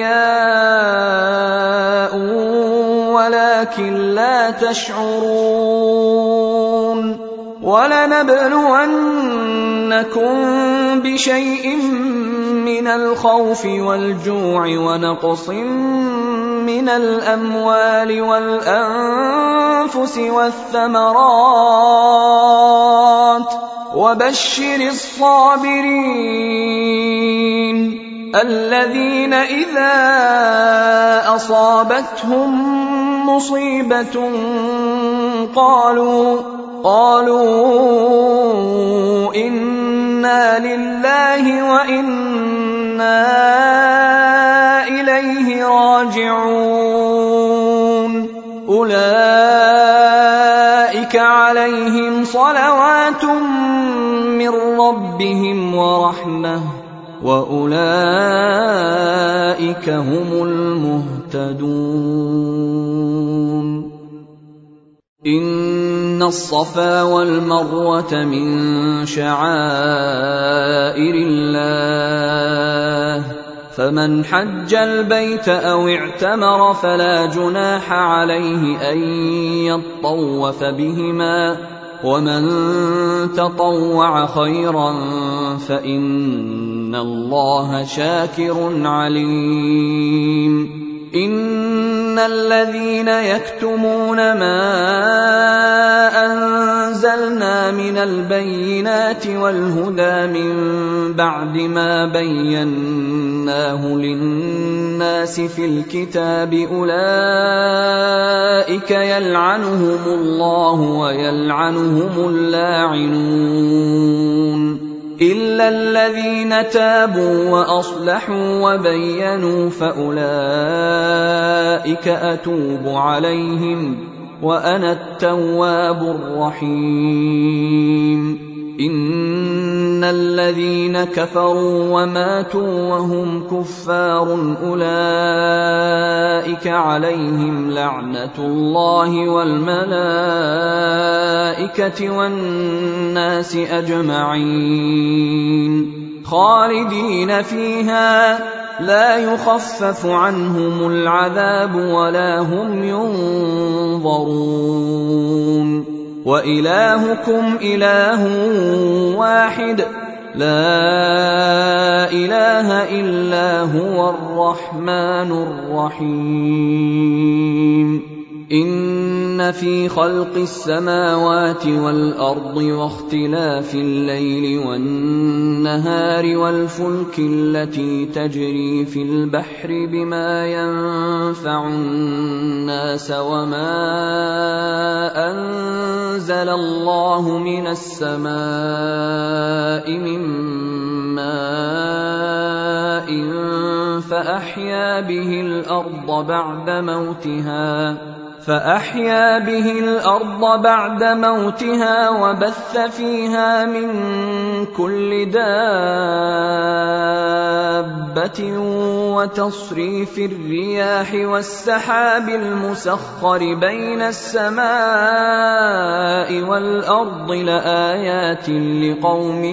أحياء ولكن لا تشعرون ولنبلونكم وَلَنَبْلُوَنَّكُم بِشَيْءٍ مِّنَ الْخَوْفِ وَالْجُوعِ وَنَقْصٍ مِّنَ الْأَمْوَالِ وَالْأَنفُسِ وَالثَّمَرَاتِ وَبَشِّرِ الصَّابِرِينَ الَّذِينَ إِذَا أَصَابَتْهُم مُّصِيبَةٌ قَالُوا إِنَّا لِلَّهِ وَإِنَّا إِلَيْهِ راجعون أُولَئِكَ عَلَيْهِمْ صَلَوَاتٌ مِّن رَّبِّهِمْ وَرَحْمَةٌ وَأُولَئِكَ هُمُ الْمُهْتَدُونَ إِنَّ الصَّفَا وَالْمَرْوَةَ مِن شَعَائِرِ اللَّهِ فَمَنْ حَجَّ الْبَيْتَ أَوِ اعْتَمَرَ فَلَا جُنَاحَ عَلَيْهِ أَن يَطَّوَّفَ بِهِمَا وَمَن تَطَوَّعَ خَيْرًا فَإِنَّ اللَّهَ شَاكِرٌ عَلِيمٌ إِنَّ الَّذِينَ يَكْتُمُونَ مَا أَنزَلْنَا مِنَ الْبَيِّنَاتِ وَالْهُدَىٰ مِن بَعْدِ مَا بَيَّنَّاهُ لِلنَّاسِ فِي الْكِتَابِ أُولَٰئِكَ يَلْعَنُهُمُ اللَّهُ وَيَلْعَنُهُمُ اللَّاعِنُونَ إِلَّا الَّذِينَ تَابُوا وَأَصْلَحُوا وَبَيَّنُوا فَأُولَٰئِكَ أَتُوبُ عَلَيْهِمْ وَأَنَا التَّوَّابُ الرَّحِيمُ إِنَّ الَّذِينَ كَفَرُوا وَمَاتُوا وَهُمْ كُفَّارٌ أُولَٰئِكَ عَلَيْهِمْ لَعْنَةُ اللَّهِ وَالْمَلَائِكَةِ وَالنَّاسِ أَجْمَعِينَ خَالِدِينَ فِيهَا لَا يُخَفَّفُ عَنْهُمُ الْعَذَابُ وَلَا هُمْ يُنظَرُونَ وَإِلَٰهُكُمْ إِلَٰهٌ وَاحِدٌ لَا إِلَٰهَ إِلَّا هُوَ الرَّحْمَٰنُ الرَّحِيمُ إِنَّ فِي خَلْقِ السَّمَاوَاتِ وَالْأَرْضِ وَاخْتِلَافِ اللَّيْلِ وَالنَّهَارِ وَالْفُلْكِ الَّتِي تَجْرِي فِي الْبَحْرِ بِمَا يَنفَعُ النَّاسَ وَمَا أَنزَلَ اللَّهُ مِنَ السَّمَاءِ مِن مَّاءٍ فَأَحْيَا بِهِ الْأَرْضَ بَعْدَ مَوْتِهَا وَبَثَّ فِيهَا مِن كُلِّ دَابَّةٍ وَتَصْرِيفِ الرِّيَاحِ وَالسَّحَابِ الْمُسَخَّرِ بَيْنَ السَّمَاءِ وَالْأَرْضِ لَآيَاتٍ لِقَوْمٍ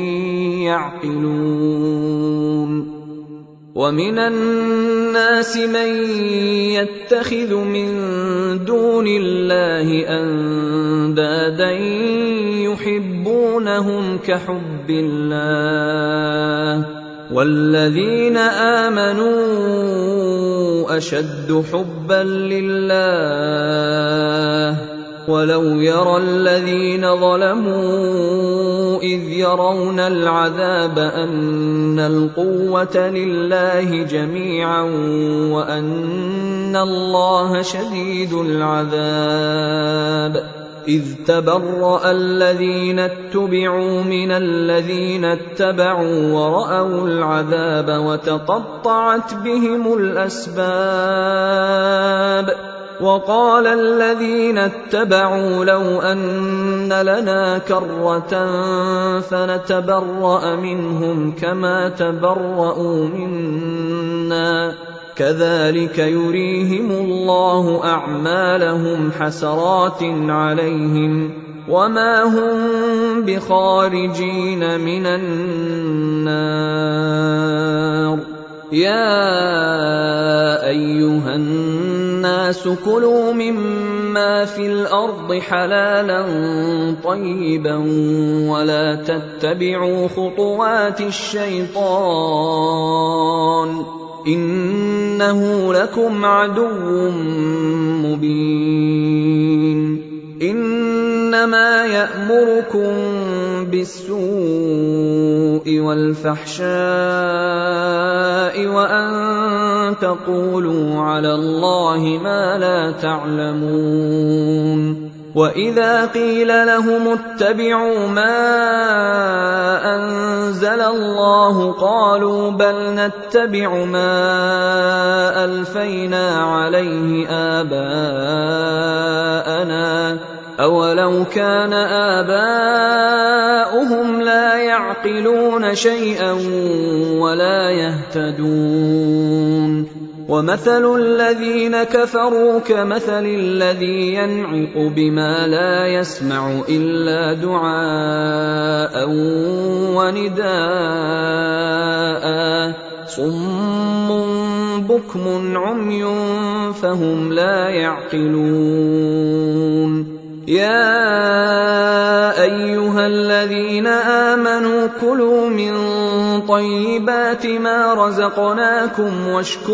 يَعْقِلُونَ وَمِنَ النَّاسِ مَن يَتَّخِذُ مِن دُونِ اللَّهِ أَندَادًا يُحِبُّونَهُمْ كَحُبِّ اللَّهِ وَالَّذِينَ آمَنُوا أَشَدُّ حُبًّا لِّلَّهِ وَلَوْ يَرَى الَّذِينَ ظَلَمُوا إِذْ يَرَوْنَ الْعَذَابَ أَنَّ الْقُوَّةَ لِلَّهِ جَمِيعًا وَأَنَّ اللَّهَ شَدِيدُ الْعَذَابِ إِذْ تَبَرَّأَ الَّذِينَ اتُّبِعُوا مِنَ الَّذِينَ اتَّبَعُوا وَرَأَوُا الْعَذَابَ وَتَقَطَّعَتْ بِهِمُ الْأَسْبَابُ وَقَالَ الَّذِينَ اتَّبَعُوا لَوْ أَنَّ لَنَا كَرَّةً فَنَتَبَرَّأَ مِنْهُمْ كَمَا تَبَرَّءُوا مِنَّا كَذَلِكَ يُرِيهِمُ اللَّهُ أَعْمَالَهُمْ حَسَرَاتٍ عَلَيْهِمْ وَمَا هُمْ بِخَارِجِينَ مِنَ النَّارِ يَا أَيُّهَا النَّاسُ النَّاسُ كُلُوا مِمَّا فِي الْأَرْضِ حَلَالًا طَيِّبًا وَلَا تَتَّبِعُوا خُطُوَاتِ الشَّيْطَانِ إِنَّهُ لَكُمْ عَدُوٌّ مُّبِينٌ إِنَّمَا يَأْمُرُكُم بِالسُّوءِ وَالْفَحْشَاءِ وَأَن تَقُولُوا عَلَى اللَّهِ مَا لَا تَعْلَمُونَ وَإِذَا قِيلَ لَهُمُ اتَّبِعُوا مَا أَنزَلَ اللَّهُ قَالُوا بَلْ نَتَّبِعُ مَا أَلْفَيْنَا عَلَيْهِ آبَاءَنَا أَوَلَوْ كَانَ آبَاؤُهُمْ لَا يَعْقِلُونَ شَيْئًا وَلَا يَهْتَدُونَ وَمَثَلُ الَّذِينَ كَفَرُوا كَمَثَلِ الَّذِي يَنْعِقُ بِمَا لَا يَسْمَعُ إِلَّا دُعَاءً وَنِدَاءً صُمٌّ بُكْمٌ عُمْيٌ فَهُمْ لَا يَعْقِلُونَ يَا أَيُّهَا الَّذِينَ آمَنُوا كُلُوا مِن طَيِّبَاتِ مَا رَزَقْنَاكُمْ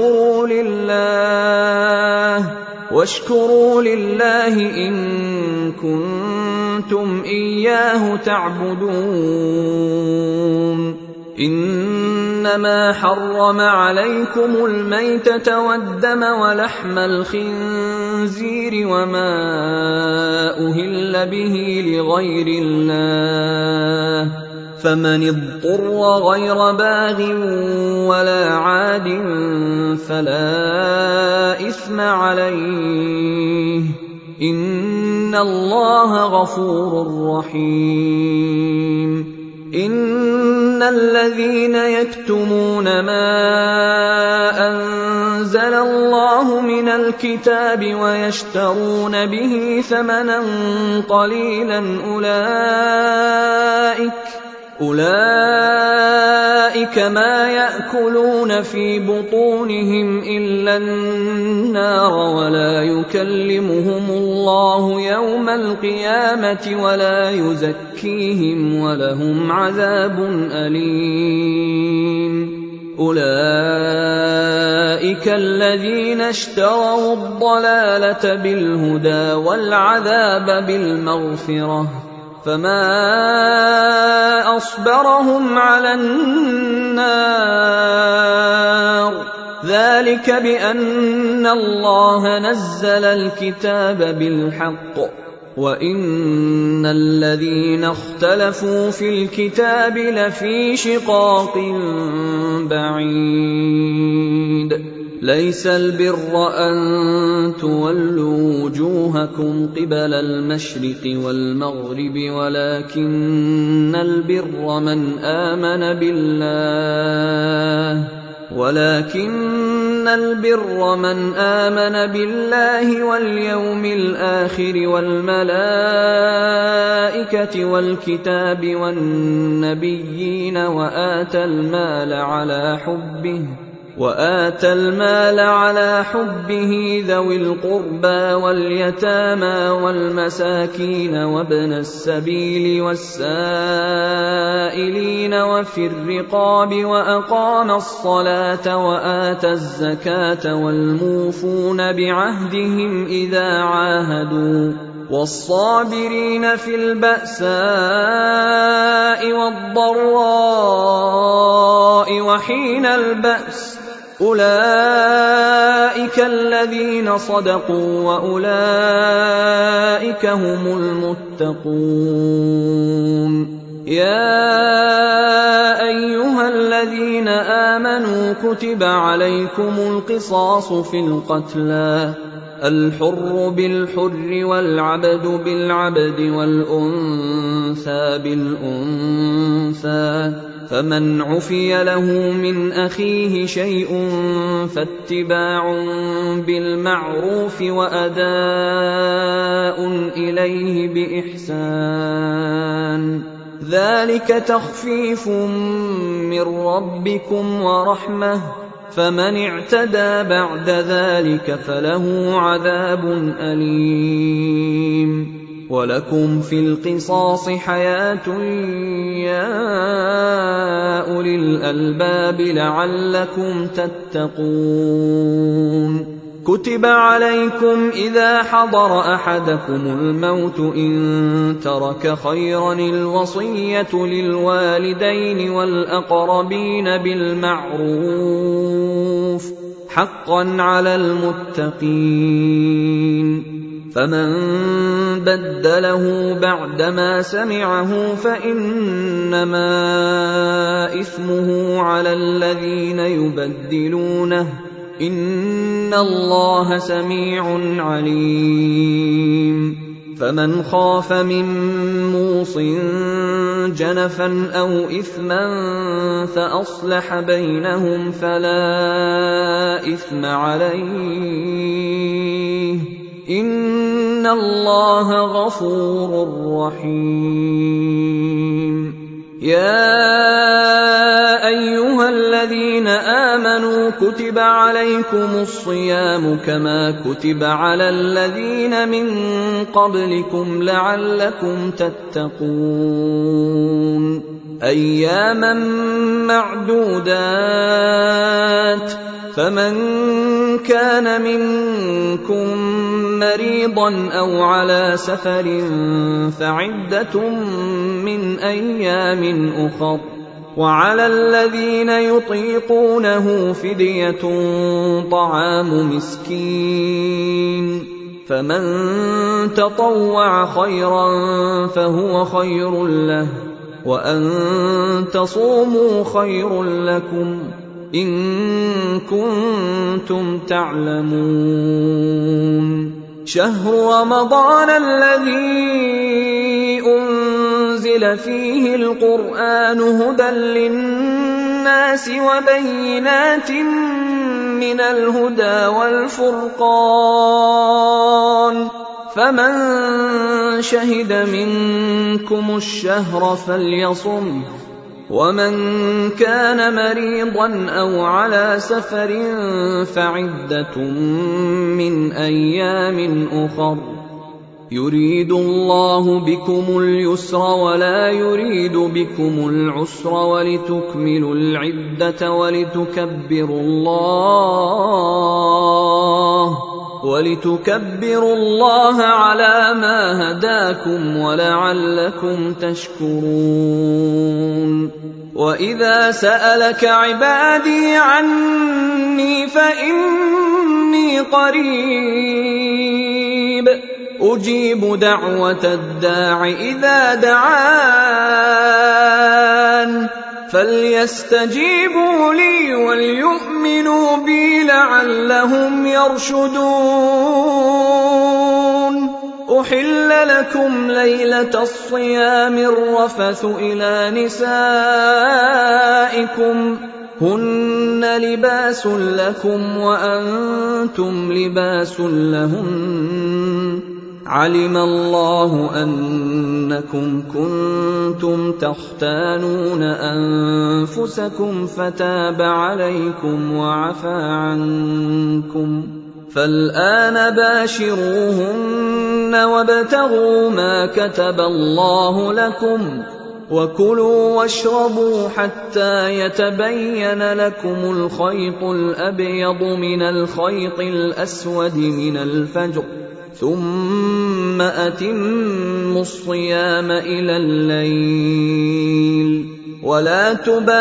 واشكروا لله إن كنتم إياه تعبدون إنما حرم عليكم الميتة والدم ولحم الخنزير وما أهل به لغير الله فمن اضطر غير باغ ولا عاد فلا إثم عليه إن الله غفور رحيم إن الذين يكتمون ما أنزل الله من الكتاب ويشترون به ثمنا قليلا أولئك ما يأكلون في بطونهم إلا النار ولا يكلمهم الله يوم القيامة ولا يزكيهم ولهم عذاب أليم أولئك الذين اشتروا الضلالة بالهدى والعذاب بالمغفرة فما أصبرهم على النار ذلك بأن الله نزل الكتاب بالحق وإن الذين اختلفوا في الكتاب لفي شقاق بعيد ليس البر أن تولوا وجوهكم قبل المشرق والمغرب ولكن البر من آمن بالله واليوم الآخر والملائكة والكتاب والنبيين وآتى المال على حبه ذوي القربى واليتامى والمساكين وابن السبيل والسائلين وفي الرقاب وأقام الصلاة وآتى الزكاة والموفون بعهدهم إذا عاهدوا والصابرين في البأساء والضراء وحين البأس أولئك الذين صدقوا وأولئك هم المتقون يا أيها الذين آمنوا كتب عليكم القصاص في القتلى الحر بالحر والعبد بالعبد والأنثى بالأنثى فمن عفي له من أخيه شيء فاتباع بالمعروف وأداء إليه بإحسان ذلك تخفيف من ربكم ورحمة فمن اعتدى بعد ذلك فله عذاب أليم. ولكم في القصاص حياة يا أولي الألباب لعلكم تتقون. كتب عليكم إذا حضر أحدكم الموت إن ترك خيرا الوصية للوالدين والأقربين بالمعروف حقا على المتقين. فمن بدله بعدما سمعه فإنما إثمه على الذين يبدلونه إن الله سميع عليم. فمن خاف من موص جنفا أو إثما فأصلح بينهم فلا إثم عليه إن الله غفور رحيم. يا أيها الذين آمنوا كتب عليكم الصيام كما كتب على الذين من قبلكم لعلكم تتقون. أياما معدودات فمن كان منكم مريضا أو على سفر فعدة من أيام أخر. وعلى الذين يطيقونه فدية طعام مسكين فمن تطوع خيرا فهو خير له وأن تصوموا خير لكم إن كنتم تعلمون. شهر رمضان الذي أنزل فيه القرآن هدى للناس وبينات من الهدى والفرقان فمن شهد منكم الشهر فليصمه ومن كان مريضا أو على سفر فعدة من أيام أخر. يريد الله بكم اليسر ولا يريد بكم العسر ولتكملوا العدة ولتكبروا الله على ما هداكم ولعلكم تشكرون. وإذا سألك عبادي عني فإني قريب أجيب دعوة الداع إذا دعان فليستجيبوا لي وليؤمنوا بي لعلهم يرشدون. أحل لكم ليلة الصيام الرفث إلى نسائكم هن لباس لكم وأنتم لباس لهن علم الله أنكم كنتم تختانون أنفسكم فتاب عليكم وعفى عنكم فالآن باشروهن وابتغوا ما كتب الله لكم وكلوا واشربوا حتى يتبين لكم الخيط الأبيض من الخيط الأسود من الفجر ثم أتموا الصيام إلى الليل ولا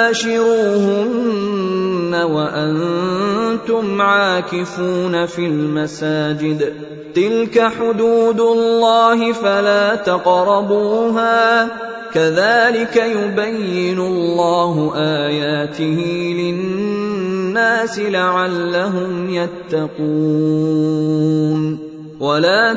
تباشروهن وأنتم عاكفون في المساجد تلك حدود الله فلا تقربوها كذلك يبين الله آياته للناس لعلهم يتقون. ولا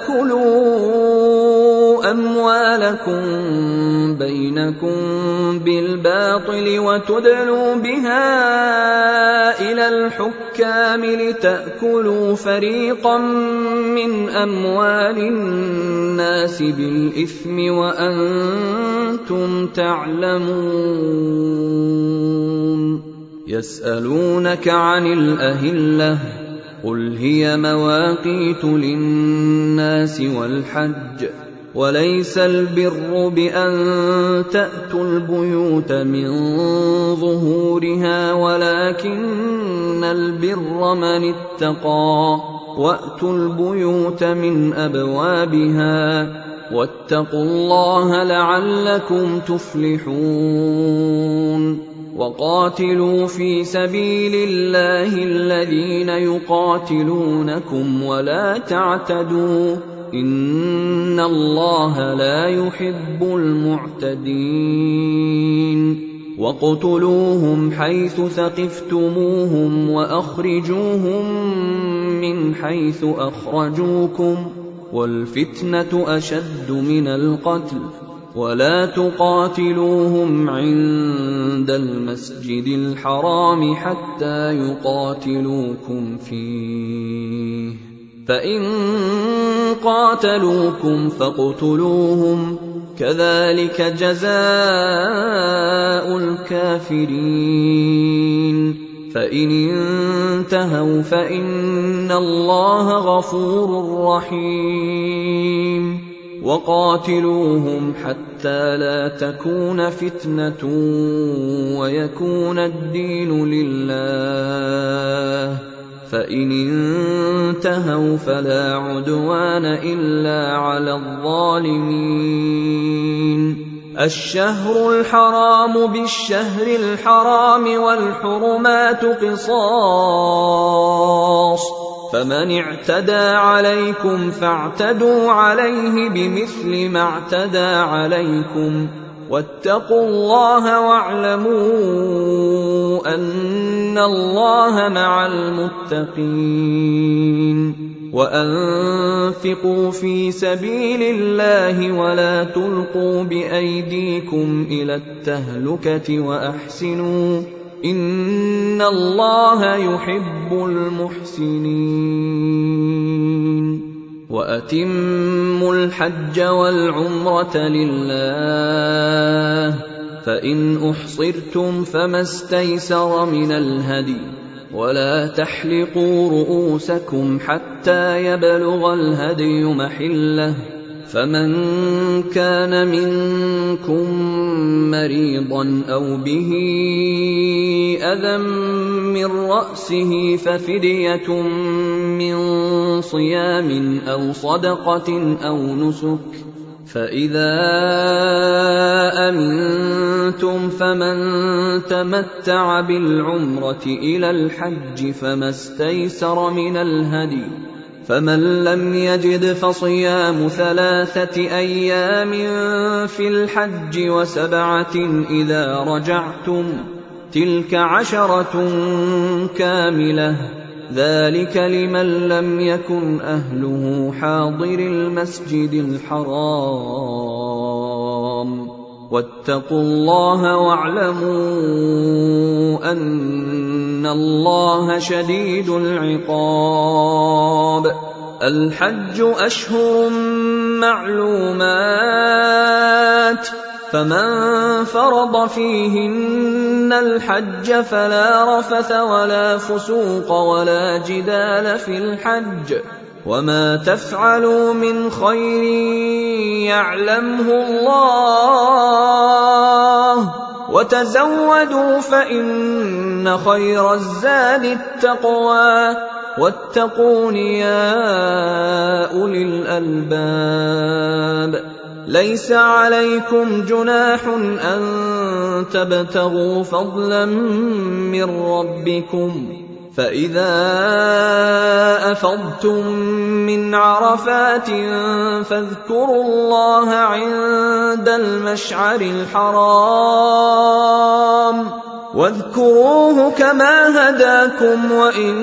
تأكلوا أموالكم بينكم بالباطل وتدلوا بها إلى الحكام لتأكلوا فريقا من أموال الناس بالإثم وأنتم تعلمون. يسألونك عن الأهلة قل هي مواقيت للناس والحج وليس البر بأن تأتوا البيوت من ظهورها ولكن البر من اتقى وأتوا البيوت من أبوابها واتقوا الله لعلكم تفلحون وقاتلوا في سبيل الله الذين يقاتلونكم ولا تعتدوا إن الله لا يحب المعتدين وَاقْتُلُوهُمْ حَيْثُ ثَقِفْتُمُوهُمْ وَأَخْرِجُوهُمْ مِنْ حَيْثُ أَخْرَجُوكُمْ وَالْفِتْنَةُ أَشَدُّ مِنَ الْقَتْلِ وَلَا تُقَاتِلُوهُمْ عِندَ الْمَسْجِدِ الْحَرَامِ حَتَّى يُقَاتِلُوكُمْ فِيهِ فَإِنْ قَاتَلُوكُمْ فَاقْتُلُوهُمْ كَذَلِكَ جَزَاءُ الْكَافِرِينَ فَإِنِ انتهوا فَإِنَّ اللَّهَ غَفُورٌ رَّحِيمٌ وَقَاتِلُوهُمْ حَتَّى لَا تَكُونَ فِتْنَةٌ وَيَكُونَ الدِّينُ لِلَّهِ فَإِنِ انتهوا فَلَا عُدْوَانَ إِلَّا عَلَى الظَّالِمِينَ الشهر الحرام بالشهر الحرام والحرمات قصاص فمن اعتدى عليكم فاعتدوا عليه بمثل ما اعتدى عليكم واتقوا الله واعلموا أن الله مع المتقين وأنفقوا في سبيل الله ولا تلقوا بأيديكم إلى التهلكة وأحسنوا إن الله يحب المحسنين وأتموا الحج والعمرة لله فإن أحصرتم فما استيسر من الهدي ولا تحلقوا رؤوسكم حتى يبلغ الهدي محله فمن كان منكم مريضا أو به أذى من رأسه ففدية من صيام أو صدقة أو نسك فإذا أمنتم فمن تمتع بالعمرة إلى الحج فما استيسر من الهدي فمن لم يجد فصيام 3 أيام في الحج و7 إذا رجعتم تلك 10 كاملة ذلك لمن لم يكن أهله حاضر المسجد الحرام واتقوا الله واعلموا أن الله شديد العقاب الحج أشهر معلومات فمن فرض فيهن الحج فلا رفث ولا فسوق ولا جدال في الحج وما تفعلوا من خير يعلمه الله وتزودوا فإن خير الزاد التقوى واتقون يا أولي الألباب ليس عليكم جناح أن تبتغوا فضلا من ربكم فإذا أفضتم من عرفات فاذكروا الله عند المشعر الحرام واذكروه كما هداكم وإن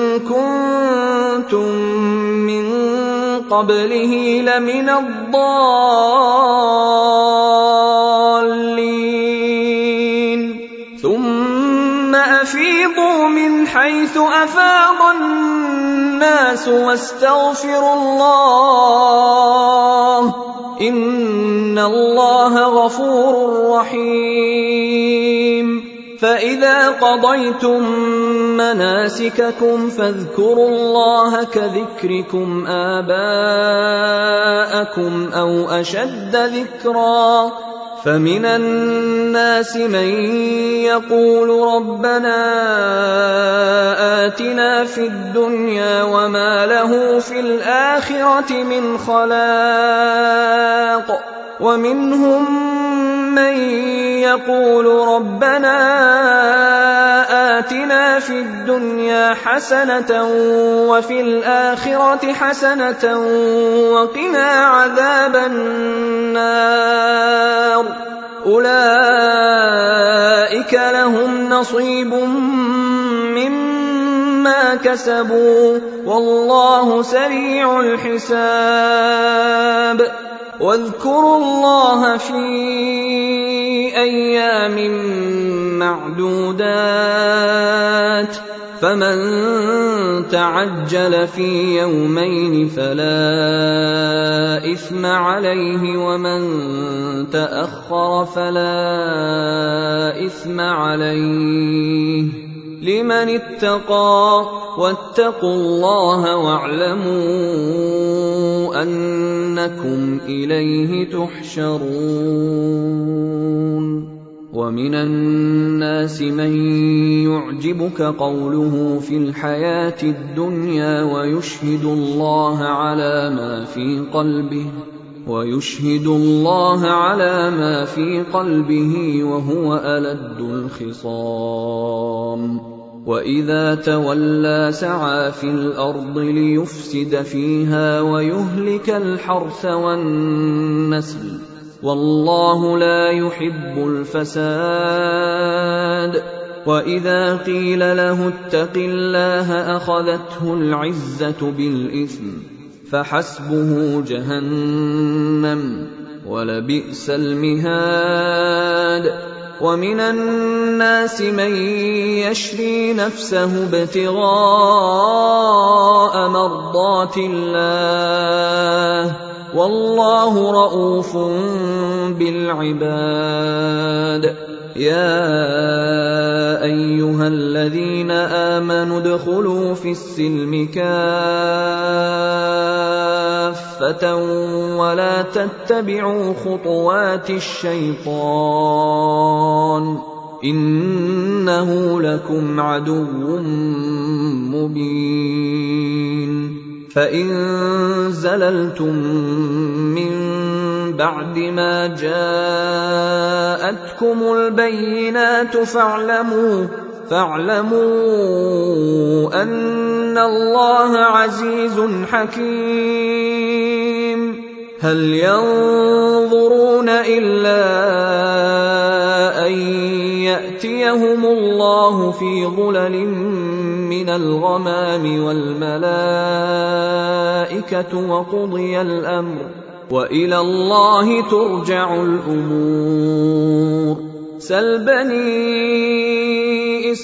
كنتم من قبله لمن الضالين ثم أفيضوا من حيث أفاض الناس واستغفروا الله إن الله غفور رحيم فإذا قضيتم مناسككم فاذكروا الله كذكركم آباءكم أو أشد ذكرا فمن الناس من يقول ربنا آتنا في الدنيا وما له في الآخرة من خلاق ومنهم من يقول ربنا آتنا في الدنيا حسنة وفي الآخرة حسنة وقنا عذاب النار أولئك لهم نصيب مما كسبوا والله سريع الحساب واذكروا الله في أيام معدودات فمن تعجل في يومين فلا إثم عليه ومن تأخر فلا إثم عليه لمن اتقى واتقوا الله واعلموا أنكم إليه تحشرون ومن الناس من يعجبك قوله في الحياة الدنيا ويشهد الله على ما في قلبه وهو ألد الخصام وإذا تولى سعى في الأرض ليفسد فيها ويهلك الحرث والنسل والله لا يحب الفساد وإذا قيل له اتق الله أخذته العزة بالإثم فحسبه جهنم ولبئس المهاد ومن الناس من يشري نفسه ابتغاء مرضات الله والله رءوف بالعباد يا أيها الذين آمنوا ادخلوا في السلم كافة ولا تتبعوا خطوات الشيطان إنه لكم عدو مبين فإن زللتم من بعد ما جاءتكم البينات فاعلموا أن الله عزيز حكيم هل ينظرون إلا أن يأتيهم الله في ظلل من الغمام والملائكة وقضي الأمر وإلى الله ترجع الأمور سل بني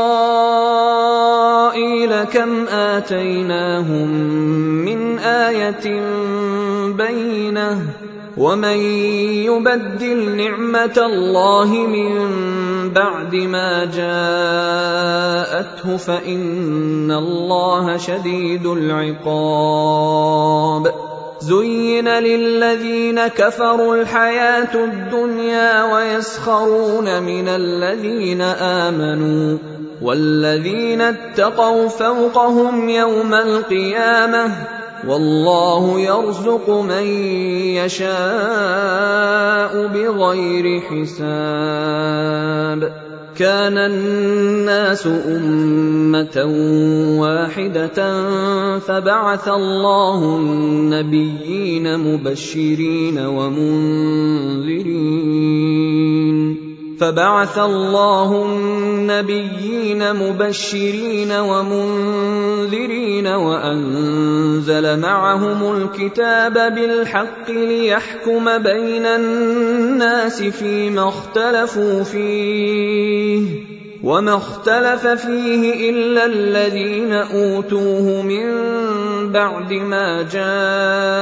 إسرائيل كم آتيناهم من آية بينة ومن يبدل نعمة الله من بعد ما جاءته فإن الله شديد العقاب زين للذين كفروا الحياة الدنيا ويسخرون من الذين آمنوا والذين اتقوا فوقهم يوم القيامة والله يرزق من يشاء بغير حساب كان الناس أمة واحدة فبعث الله النبيين مبشرين ومنذرين وأنزل معهم الكتاب بالحق ليحكم بين الناس فيما اختلفوا فيه وما اختلف فيه إلا الذين أوتوه من بعد ما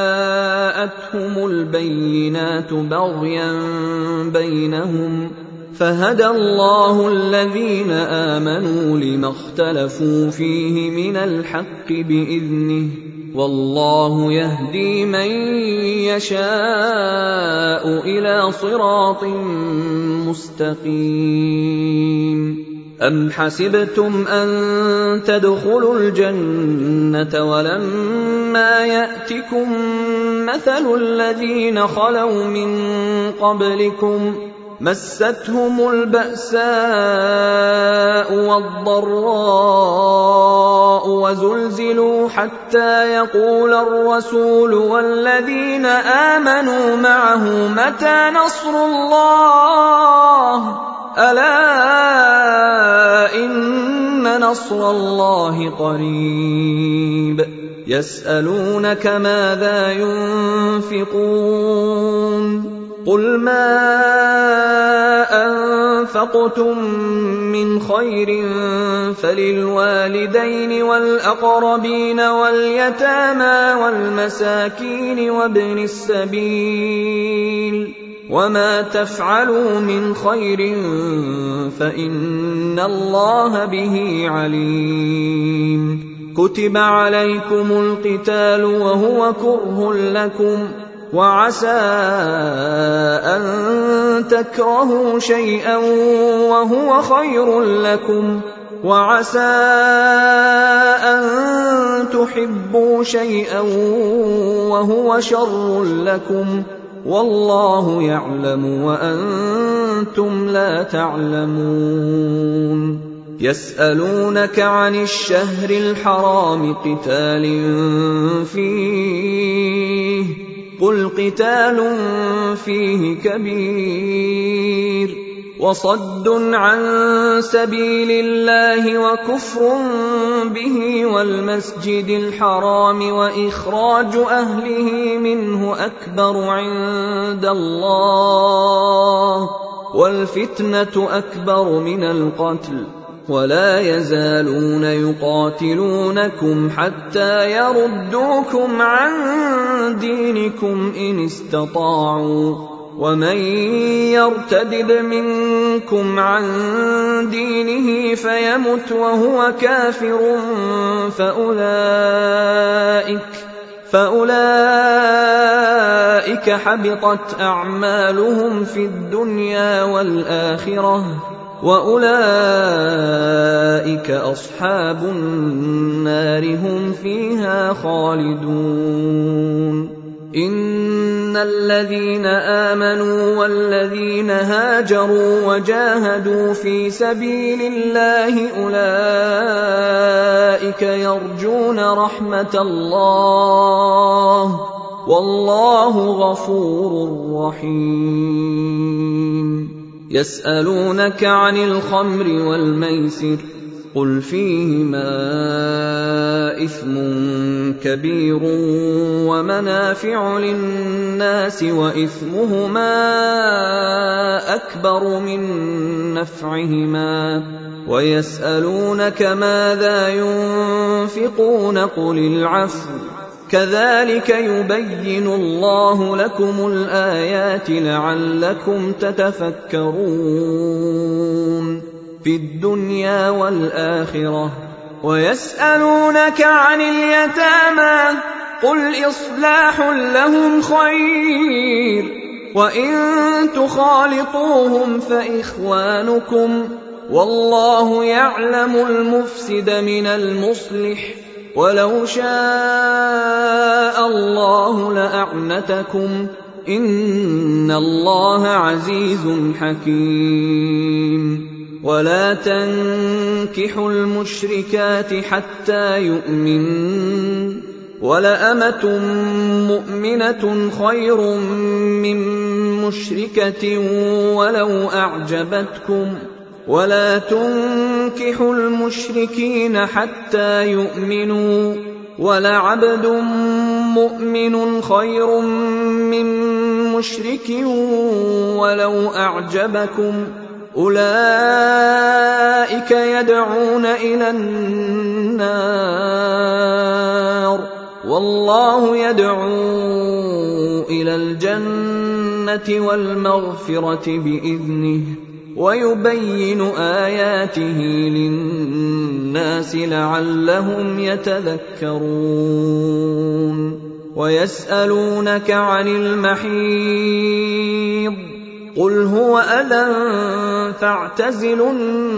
جاءتهم البينات بغيا بينهم فهدى الله الذين آمنوا لما اختلفوا فيه من الحق بإذنه والله يهدي من يشاء إلى صراط مستقيم. أم حسبتم أن تدخلوا الجنة ولما يأتكم مثل الذين خلوا من قبلكم مستهم البأساء والضراء وزلزلوا حتى يقول الرسول والذين آمنوا معه متى نصر الله ألا إن نصر الله قريب. يسألونك ماذا ينفقون قل ما أنفقتم من خير فللوالدين والأقربين واليتامى والمساكين وابن السبيل وما تفعلوا من خير فإن الله به عليم. كتب عليكم القتال وهو كره لكم وعسى أن تكرهوا شيئا وهو خير لكم وعسى أن تحبوا شيئا وهو شر لكم والله يعلم وأنتم لا تعلمون. يسألونك عن الشهر الحرام قتال فيه قل قتال فيه كبير وصد عن سبيل الله وكفر به والمسجد الحرام وإخراج أهله منه أكبر عند الله والفتنة أكبر من القتل ولا يزالون يقاتلونكم حتى يردوكم عن دينكم إن استطاعوا ومن يرتد منكم عن دينه فيمت وهو كافر فأولئك حبطت أعمالهم في الدنيا والآخرة وأولئك أصحاب النار هم فيها خالدون. إن الذين آمنوا والذين هاجروا وجاهدوا في سبيل الله أولئك يرجون رحمة الله والله غفور رحيم. يسألونك عن الخمر والميسر قل فيهما إثم كبير ومنافع للناس وإثمهما أكبر من نفعهما ويسألونك ماذا ينفقون قل العفو كذلك يبين الله لكم الآيات لعلكم تتفكرون في الدنيا والآخرة. ويسألونك عن اليتامى قل إصلاح لهم خير وإن تخالطوهم فإخوانكم والله يعلم المفسد من المصلح ولو شاء الله لأعنتكم إن الله عزيز حكيم. ولا تنكحوا المشركات حتى يؤمنن ولأمة مؤمنة خير من مشركة ولو أعجبتكم ولا تنكحوا المشركين حتى يؤمنوا ولعبد مؤمن خير من مشرك ولو أعجبكم أولئك يدعون إلى النار والله يدعو إلى الجنة والمغفرة بإذنه ويبين آياته للناس لعلهم يتذكرون ويسألونك عن المحيض قل هو أذى فاعتزلوا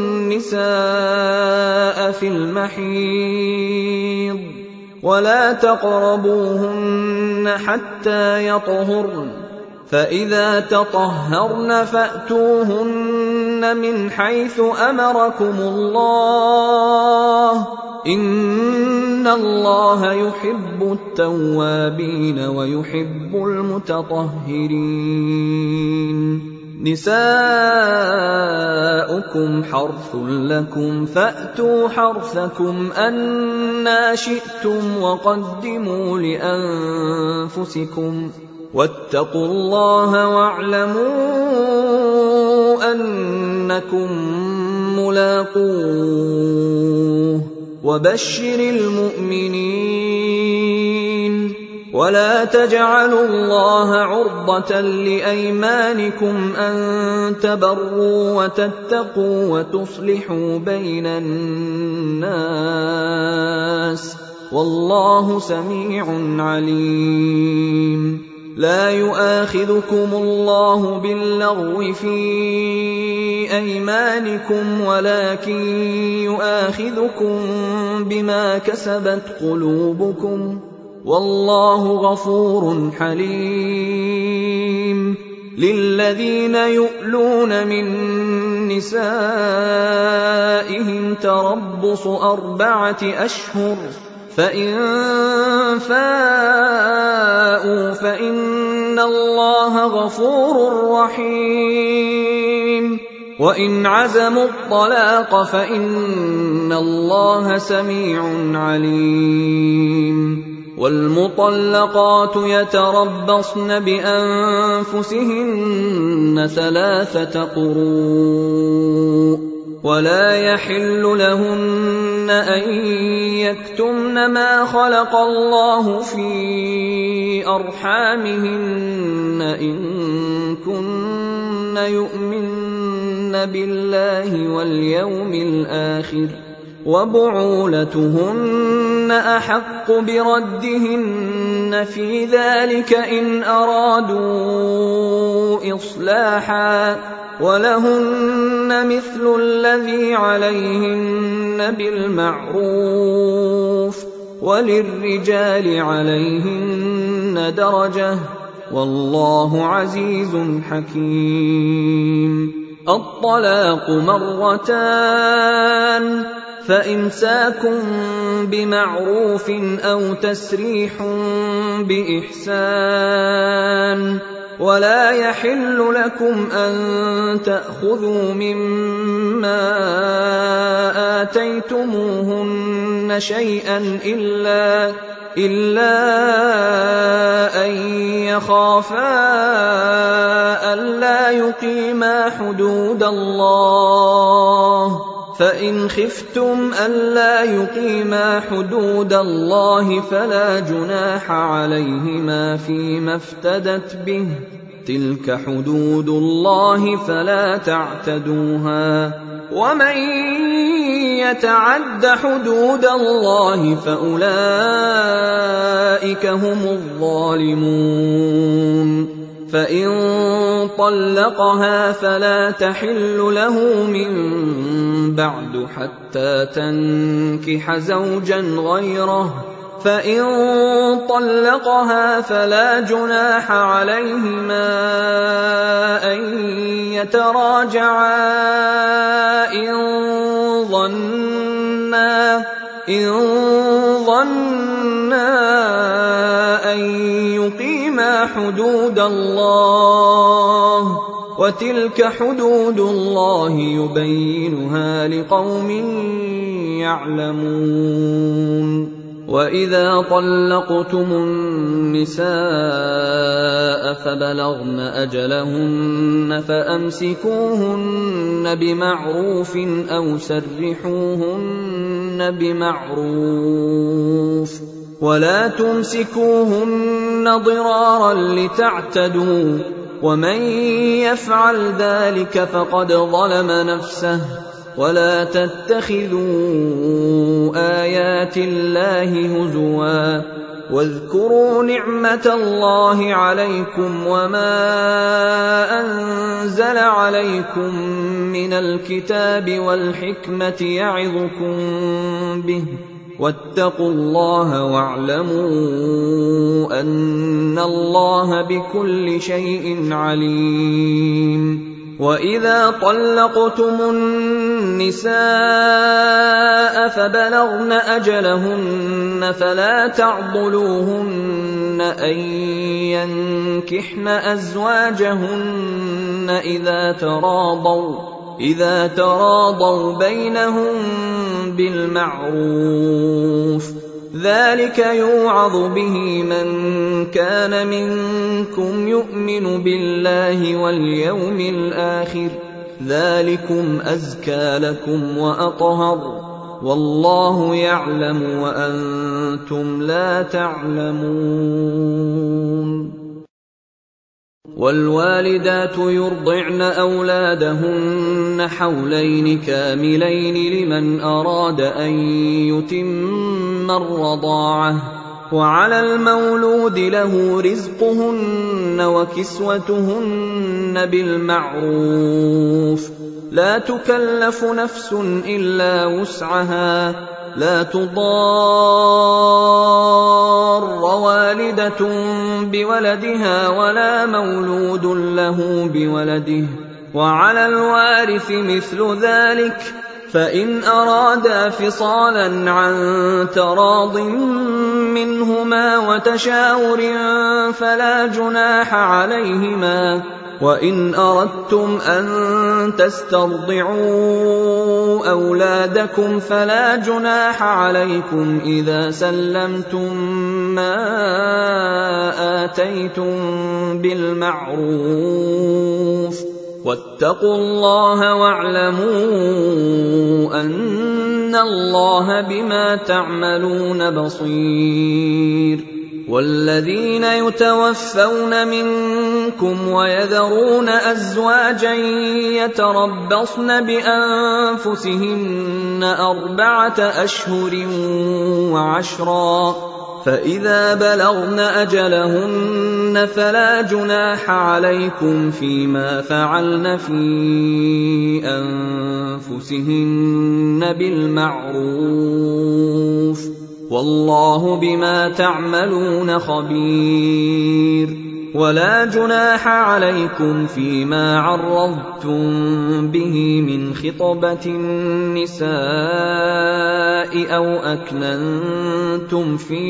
النساء في المحيض ولا تقربوهن حتى يطهرن فإذا تطهرن فأتوهن من حيث أمركم الله إن الله يحب التوابين ويحب المتطهرين نساؤكم حرث لكم فأتوا حرثكم أنى شئتم وقدموا لأنفسكم واتقوا الله واعلموا أنكم ملاقوه وبشر المؤمنين ولا تجعلوا الله عرضة لأيمانكم أن تبروا وتتقوا وتصلحوا بين الناس والله سميع عليم لا يؤاخذكم الله باللغو في أيمانكم ولكن يؤاخذكم بما كسبت قلوبكم والله غفور حليم للذين يؤلون من نسائهم تربص 4 أشهر فإن فاءوا فإن الله غفور رحيم وإن عزموا الطلاق فإن الله سميع عليم والمطلقات يتربصن بأنفسهن 3 قروء ولا يحل لهن أن يكتمن ما خلق الله في أرحامهن إن كن يؤمن بالله واليوم الآخر وبعولتهن أحق بردهن في ذلك إن أرادوا إصلاحا ولهن مثل الذي عليهن بالمعروف وللرجال عليهن درجة والله عزيز حكيم الطلاق 2 فإمساك بمعروف أو تسريح بإحسان ولا يحل لكم أن تأخذوا مما آتيتموهن شيئا إلا أن يخافا ألا يقيما حدود الله فإن خفتم ألا يقيما حدود الله فلا جناح عليهما فيما افتدت به تلك حدود الله فلا تعتدوها ومن يتعد حدود الله فأولئك هم الظالمون فإن طلقها فلا تحل له من بعد حتى تنكح زوجا غيره فإن طلقها فلا جناح عليهما أن يتراجعا إن ظنا أن يقيما حدود الله وتلك حدود الله يبينها لقوم يعلمون وإذا طلقتم النساء فبلغن أجلهن فأمسكوهن بمعروف أو سرحوهن بمعروف ولا تمسكوهن ضرارا لتعتدوا ومن يفعل ذلك فقد ظلم نفسه. ولا تتخذوا آيات الله هزوا واذكروا نعمة الله عليكم وما أنزل عليكم من الكتاب والحكمة يعظكم به واتقوا الله واعلموا أن الله بكل شيء عليم. وإذا طلقتم النساء فبلغن أجلهن فلا تعضلوهن أن ينكحن أزواجهن إذا تراضوا بينهم بالمعروف، ذلك يوعظ به من كان منكم يؤمن بالله واليوم الآخر، ذلكم أزكى لكم وأطهر، والله يعلم وأنتم لا تعلمون. والوالدات يرضعن أولادهن حولين كاملين لمن أراد أن يتم الرضاعة، وعلى المولود له رزقهن وكسوتهن بالمعروف، لا تكلف نفس إلا وسعها، لا تضار والدة بولدها ولا مولود له بولده، وعلى الوارث مثل ذلك، فإن أرادا فصالا عن تراض منهما وتشاور فلا جناح عليهما. وإن أردتم أن تسترضعوا أولادكم فلا جناح عليكم إذا سلمتم ما آتيتم بالمعروف، واتقوا الله واعلموا أن الله بما تعملون بصير. والذين يتوفون منكم ويذرون أزواجا يتربصن بأنفسهن 4 أشهر و10، فإذا بلغن أجلهن فلا جناح عليكم فيما فعلن في أنفسهن بالمعروف، والله بما تعملون خبير. ولا جناح عليكم فيما عرضتم به من خطبة النساء أو أكننتم في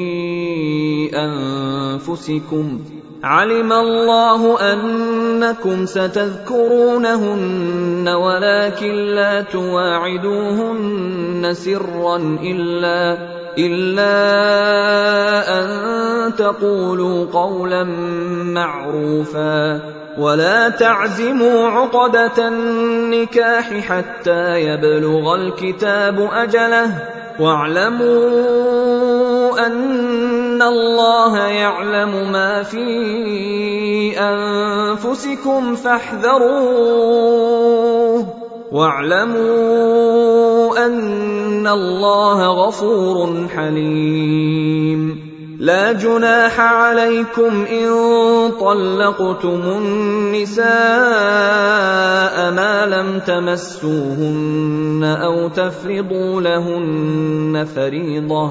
أنفسكم، علم الله أنكم ستذكرونهن ولكن لا تواعدوهن سرا إلا أن تقولوا قولا معروفا، ولا تعزموا عقدة النكاح حتى يبلغ الكتاب أجله، واعلموا أن الله يعلم ما في أنفسكم فاحذروه، واعلموا أن الله غفور حليم. لا جناح عليكم إن طلقتم النساء ما لم تمسوهن أو تفرضوا لهن فريضة،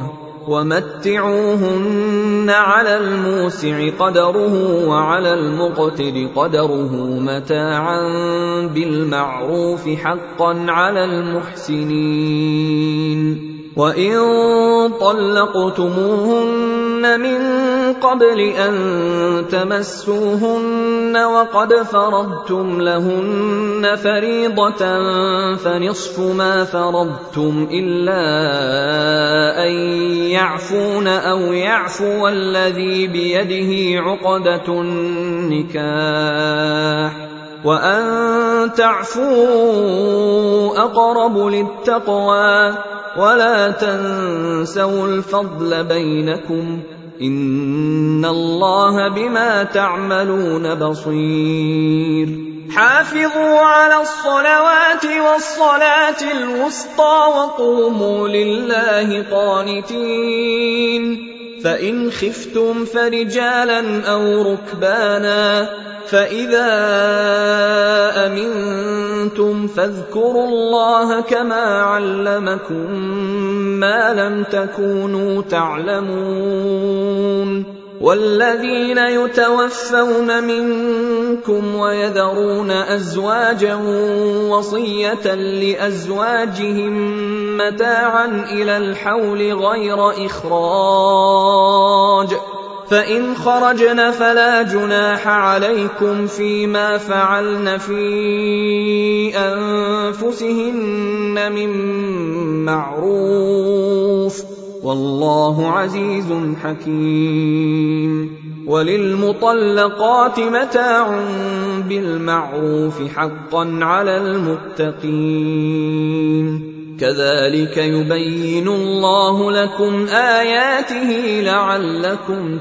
ومتعوهن على الموسع قدره وعلى المقتر قدره متاعا بالمعروف حقا على المحسنين. وإن طلقتموهن من قبل أن تمسوهن وقد فرضتم لهن فريضة فنصف ما فرضتم إلا أن يعفون أو يعفو الذي بيده عقدة النكاح، وأن تعفوا أقرب للتقوى، ولا تنسوا الفضل بينكم، إن الله بما تعملون بصير حافظوا على الصلوات والصلاة الوسطى وقوموا لله قانتين فإن خفتم فرجالا أو ركبانا فإذا أمنتم فاذكروا الله كما علمكم ما لم تكونوا تعلمون والذين يتوفون منكم ويذرون أزواجا وصية لأزواجهم متاعا إلى الحول غير إخراج فإن خرجن فلا جناح عليكم فيما فعلن في أنفسهن من معروف والله عزيز حكيم وللمطلقات متاع بالمعروف حقا على المتقين كذلك يبين الله لكم آياته لعلكم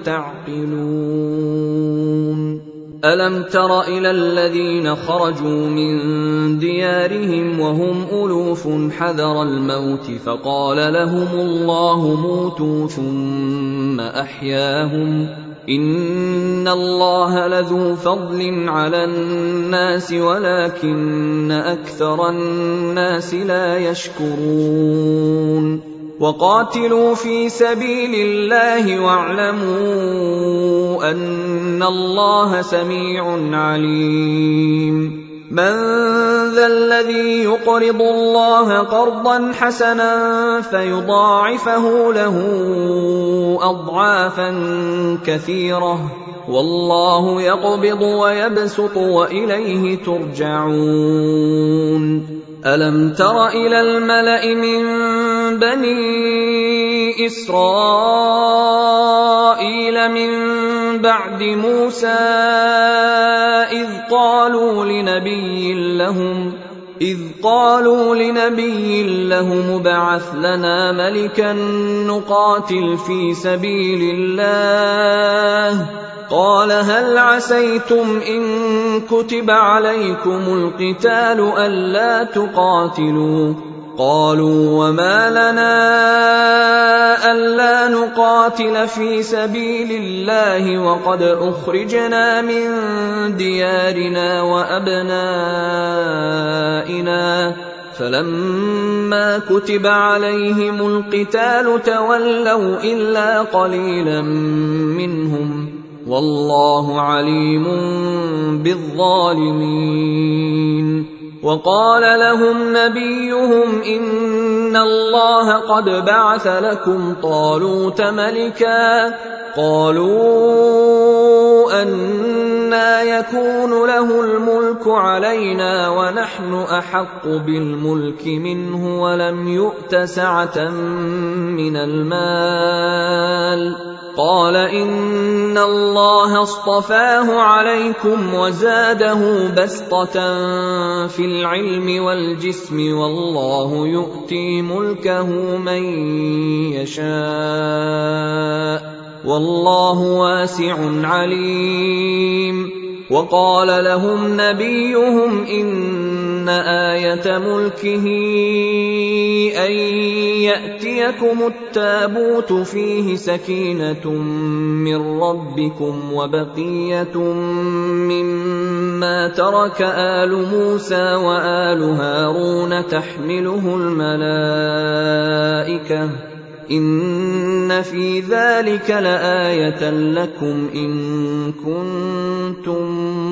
تعقلون ألم تر إلى الذين خرجوا من ديارهم وهم ألوف حذر الموت فقال لهم الله موتوا ثم أحياهم إن الله لذو فضل على الناس ولكن أكثر الناس لا يشكرون وقاتلوا في سبيل الله واعلموا أن الله سميع عليم من ذا الذي يقرض الله قرضا حسنا فيضاعفه له أضعافا كثيرة والله يقبض ويبسط وإليه ترجعون ألم تر إلى الملأ من بني إسرائيل من بعد موسى إذ قالوا لنبي لهم ابعث لنا ملكا نقاتل في سبيل الله قال هل عسيتم إن كتب عليكم القتال ألا تقاتلوا قالوا وما لنا ألا نقاتل في سبيل الله وقد أخرجنا من ديارنا وأبنائنا فلما كتب عليهم القتال تولوا إلا قليلا منهم والله عليم بالظالمين وقال لهم نبيهم إن الله قد بعث لكم طالوت ملكا قالوا أنى يكون له الملك علينا ونحن أحق بالملك منه ولم يؤت سعة من المال قال إن الله اصطفاه عليكم وزاده بسطة في العلم والجسم والله يؤتي ملكه من يشاء والله واسع عليم وقال لهم نبيهم إن آية ملكه أن يأتيكم التابوت فيه سكينة من ربكم وبقية مما ترك آل موسى وآل هارون تحمله الملائكة إن في ذلك لآية لكم إن كنتم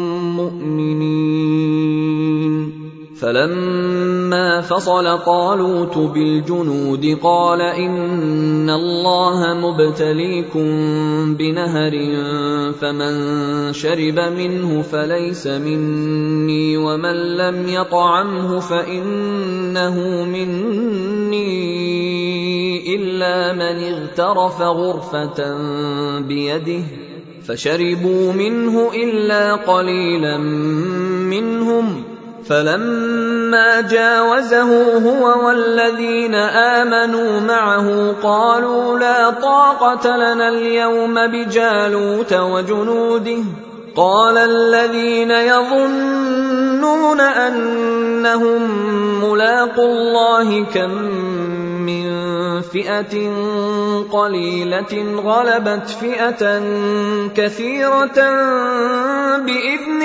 مؤمنين فلما فصل طالوت بالجنود قال إن الله مبتليكم بنهر فمن شرب منه فليس مني ومن لم يطعمه فإنه مني إلا من اغترف غرفة بيده فشربوا منه إلا قليلا منهم فلما فلما جاوزه هو والذين آمنوا معه قالوا لا طاقة لنا اليوم بجالوت وجنوده قال الذين يظنون أنهم ملاقو الله كم من فئة قليلة غلبت فئة كثيرة بإذن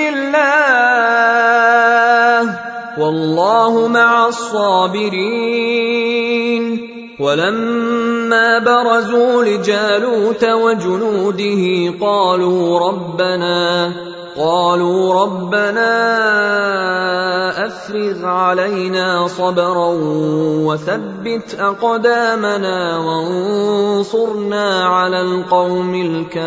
الله والله مع الصابرين ولما برزوا لجالوت وجنوده قالوا ربنا أفرغ علينا صبرا وثبت أقدامنا وانصرنا على القوم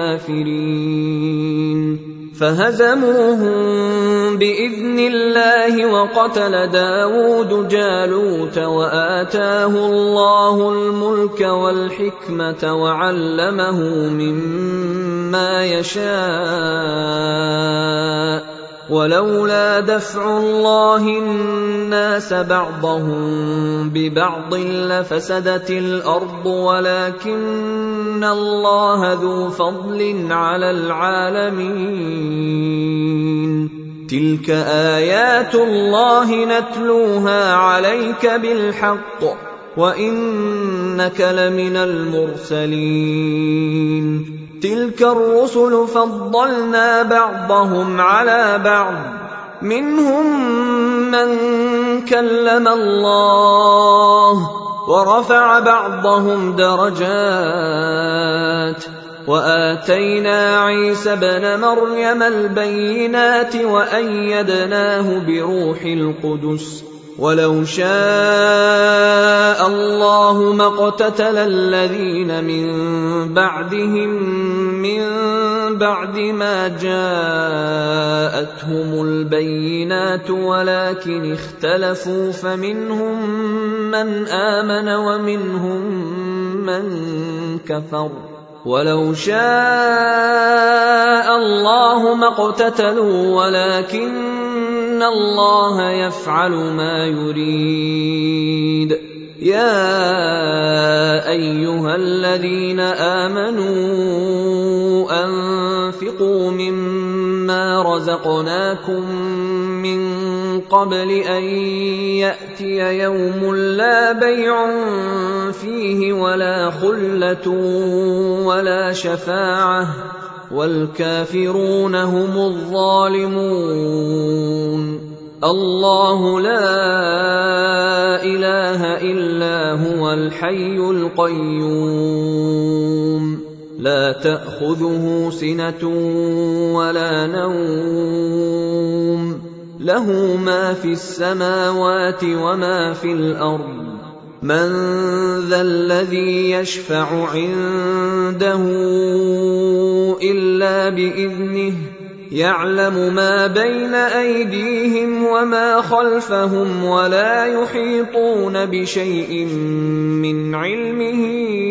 الكافرين فهزموهم بإذن الله وقتل داود جالوت وآتاه الله الملك والحكمة وعلمه مما يشاء ولولا دفع الله الناس بعضهم ببعض لفسدت الأرض ولكن الله ذو فضل على العالمين تلك آيات الله نتلوها عليك بالحق وإنك لمن المرسلين تلك الرسل فضلنا بعضهم على بعض منهم من كلم الله ورفع بعضهم درجات وآتينا عيسى ابن مريم البينات وأيدناه بروح القدس ولو شاء الله ما اقتتل الذين من بعدهم من بعد ما جاءتهم البينات ولكن اختلفوا فمنهم من آمن ومنهم من كفر ولو شاء الله ما اقتتلوا ولكن الله يفعل ما يريد يا أيها الذين آمنوا أنفقوا مما رزقناكم من قبل أن يأتي يوم لا بيع فيه ولا خلة ولا شفاعة والكافرون هم الظالمون الله لا إله إلا هو الحي القيوم لا تأخذه سنة ولا نوم له ما في السماوات وما في الأرض من ذا الذي يشفع عنده إلا بإذنه يعلم ما بين أيديهم وما خلفهم ولا يحيطون بشيء من علمه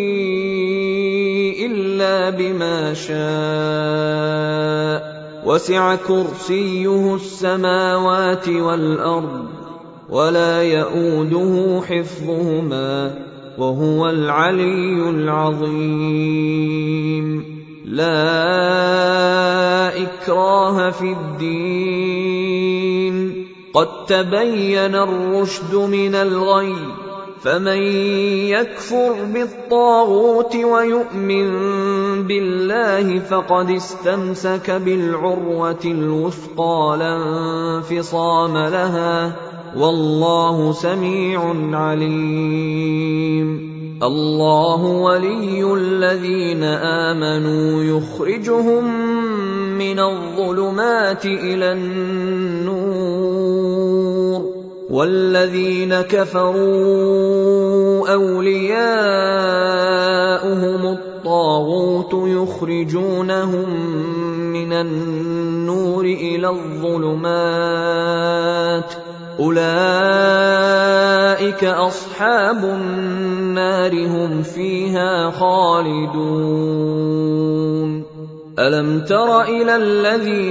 إلا بما شاء وسع كرسيه السماوات والأرض ولا يئوده حفظهما وهو العلي العظيم لا إكراه في الدين قد تبين الرشد من الغي فمن يكفر بالطاغوت ويؤمن بالله فقد استمسك بالعروة الوثقى لا انفصام لها والله سميع عليم الله ولي الذين آمنوا يخرجهم من الظلمات إلى النور والذين كفروا أولياؤهم الطاغوت يخرجونهم من النور إلى الظلمات أولئك أصحاب النار هم فيها خالدون ألم تر إلى الذي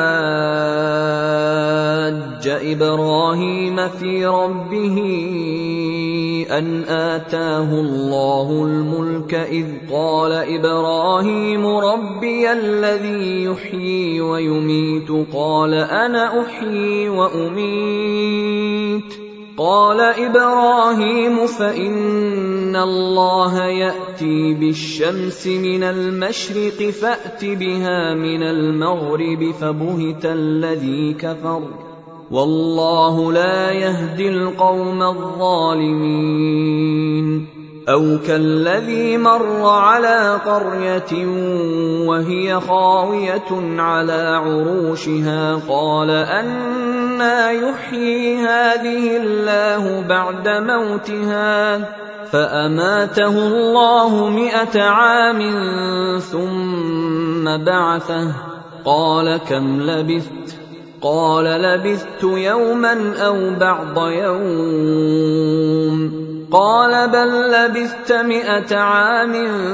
حاج إبراهيم في ربه أن آتاه الله الملك إذ قال إبراهيم ربي الذي يحيي ويميت قال أنا أحيي وأميت قال إبراهيم فإن الله يأتي بالشمس من المشرق فأت بها من المغرب فبهت الذي كفر والله لا يهدي القوم الظالمين أو كالذي مر على قرية وهي خاوية على عروشها قال أنى يحيي هذه الله بعد موتها فأماته الله 100 عام ثم بعثه قال كم لبثت قال لبثت يوما أو بعض يوم قال بل لبثت 100 عام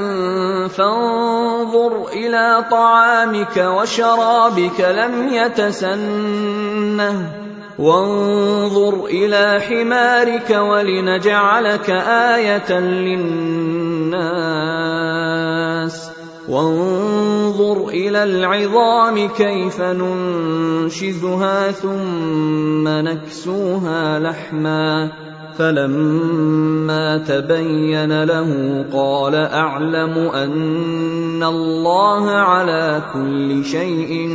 فانظر إلى طعامك وشرابك لم يتسنه وانظر إلى حمارك ولنجعلك آية للناس وانظر إلى العظام كيف ننشزها ثم نكسوها لحما فلما تبين له قال أعلم أن الله على كل شيء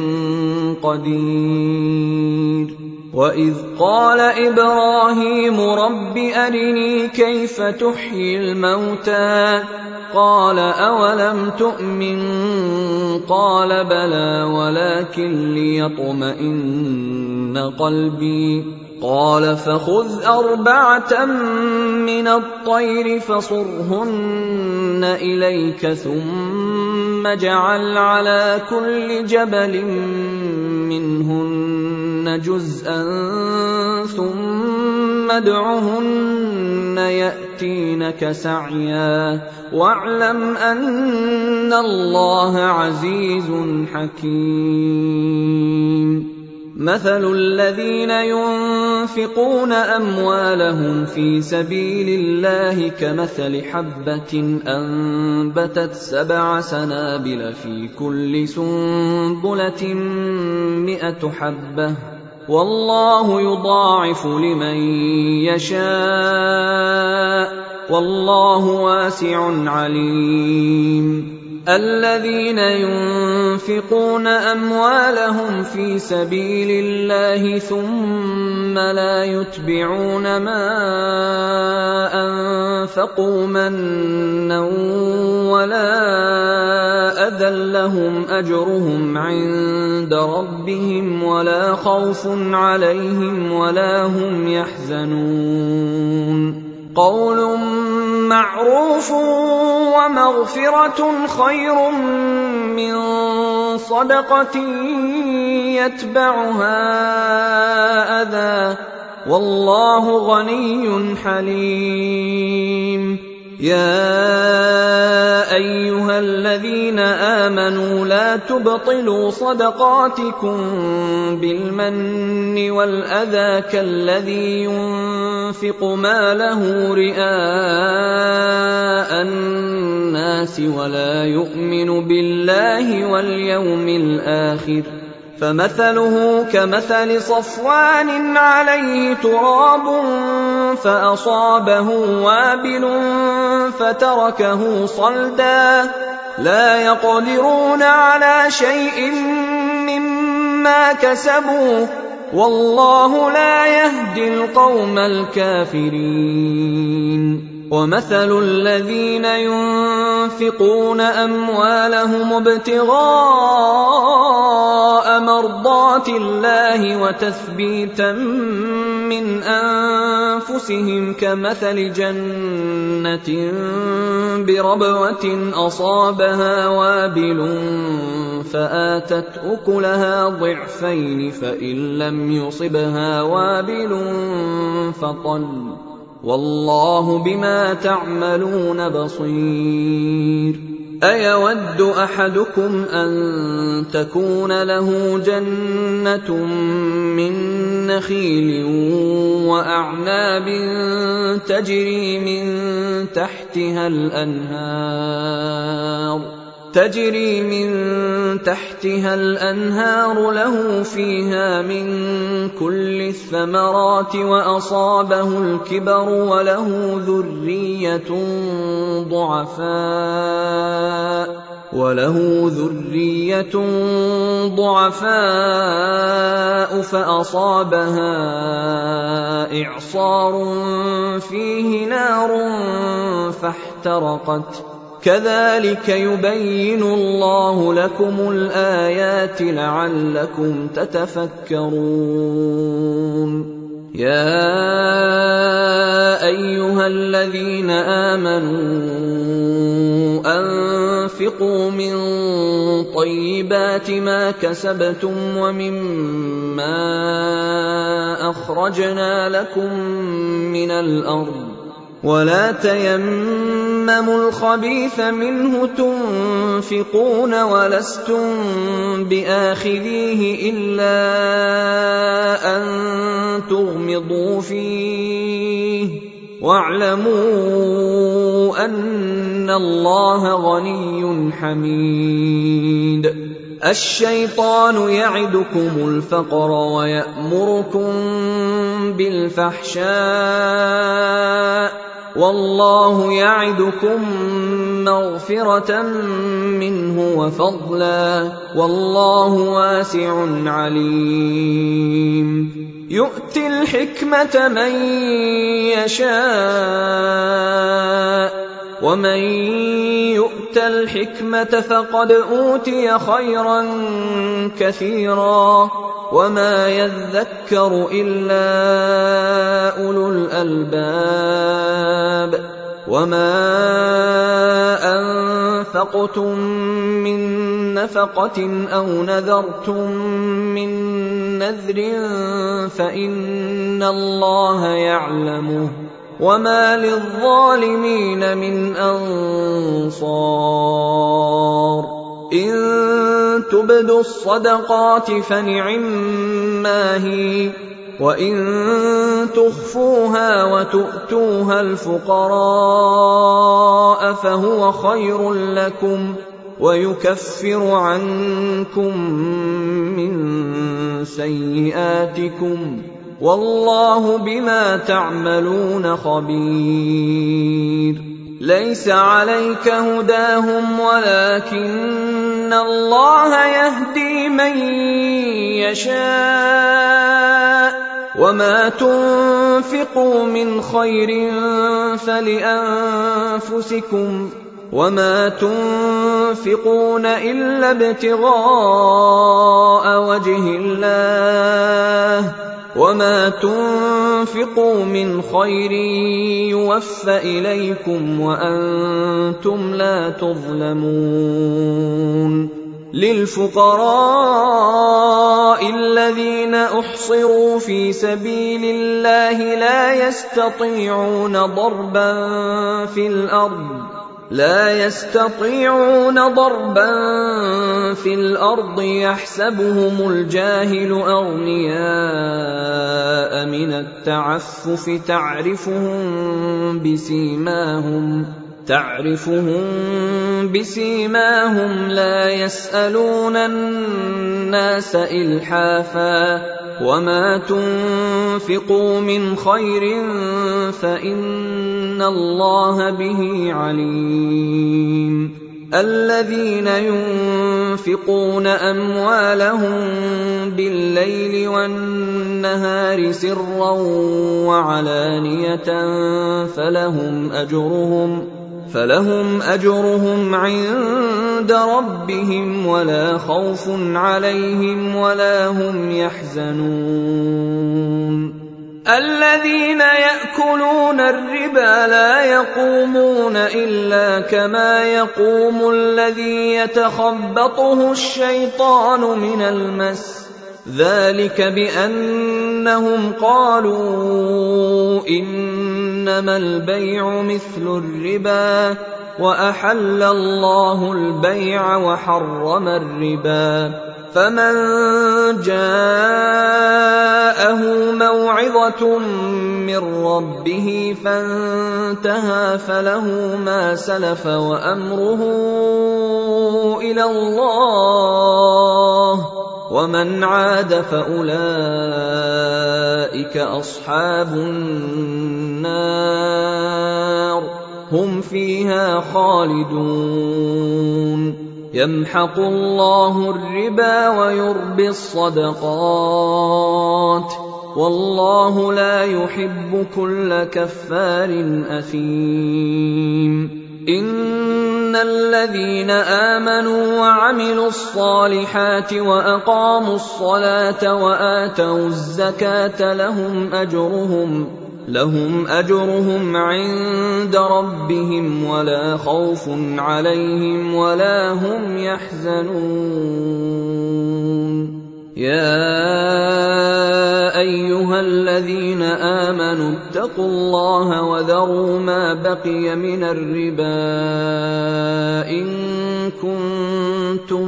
قدير وإذ قال إبراهيم رب أرني كيف تحيي الموتى قال أولم تؤمن قال بلى ولكن ليطمئن قلبي قال فخذ 4 من الطير فصرهن إليك ثم اجعل على كل جبل منهن جزءا ثم ادعهن يأتينك سعيا واعلم أن الله عزيز حكيم مثل الذين ينفقون أموالهم في سبيل الله كمثل حبة أنبتت 7 سنابل في كل سنبلة 100 حبة والله يضاعف لمن يشاء والله واسع عليم الذين ينفقون أموالهم في سبيل الله ثم لا يتبعون ما أنفقوا منا ولا أذى لهم أجرهم عند ربهم ولا خوف عليهم ولا هم يحزنون قول معروف ومغفرة خير من صدقة يتبعها أذى والله غني حليم يا أيها الذين آمنوا لا تبطلوا صدقاتكم بالمن والأذى كالذي ينفق ماله رئاء الناس ولا يؤمن بالله واليوم الآخر فمثله كمثل صفوان عليه تراب فأصابه وابل فتركه صلدا لا يقدرون على شيء مما كسبوا والله لا يهدي القوم الكافرين ومثل الذين ينفقون أموالهم ابتغاء مرضات الله وتثبيتا من أنفسهم كمثل جنة بربوة أصابها وابل فآتت أكلها ضعفين فإن لم يصبها وابل فطل والله بما تعملون بصير أيود أحدكم أن تكون له جنة من نخيل وأعناب تجري من تحتها الأنهار له فيها من كل الثمرات وأصابه الكبر وله ذرية ضعفاء فأصابها إعصار فيه نار فاحترقت كذلك يبين الله لكم الآيات لعلكم تتفكرون يا أيها الذين آمنوا أنفقوا من طيبات ما كسبتم ومما أخرجنا لكم من الأرض ولا تيمموا الخبيث منه تنفقون ولستم بآخذيه إلا أن تغمضوا فيه واعلموا أن الله غني حميد الشيطان يعدكم الفقر ويأمركم بالفحشاء والله يعدكم مغفرة منه وفضلا والله واسع عليم يؤتي الحكمة من يشاء ومن يؤت الحكمة فقد أوتي خيرا كثيرا وما يذكر إلا أولو الألباب وما أنفقتم من نفقة أو نذرتم من نذر فإن الله يعلمه وما للظالمين من أنصار إن تبدوا الصدقات فنعما هي وإن تخفوها وتؤتوها الفقراء فهو خير لكم ويكفر عنكم من سيئاتكم والله بما تعملون خبير ليس عليك هداهم ولكن الله يهدي من يشاء وما تنفقوا من خير فلأنفسكم وما تنفقون إلا ابتغاء وجه الله وما تنفقوا من خير يوفى إليكم وأنتم لا تظلمون للفقراء الذين أحصروا في سبيل الله لا يستطيعون ضربا في الأرض يحسبهم الجاهل أغنياء من التعفف تعرفهم بسيماهم لا يسألون الناس إلحافا وما تنفقوا من خير فإن الله به عليم الذين ينفقون أموالهم بالليل والنهار سرا وعلانية فلهم أجرهم عند ربهم ولا خوف عليهم ولا هم يحزنون الذين يأكلون الربا لا يقومون إلا كما يقوم الذي يتخبطه الشيطان من المس ذلك بأنهم قالوا إنما البيع مثل الربا وأحل الله البيع وحرم الربا. فمن جاءه موعظة من ربه فانتهى فله ما سلف وأمره إلى الله، ومن عاد فأولئك أصحاب النار هم فيها خالدون. يمحق الله الربا ويربي الصدقات، والله لا يحب كل كفار أثيم. إن الذين آمنوا وعملوا الصالحات وأقاموا الصلاة وآتوا الزكاة لهم أجرهم عند ربهم ولا خوف عليهم ولا هم يحزنون. يا أيها الذين آمنوا اتقوا الله وذروا ما بقي من الربا إن كنتم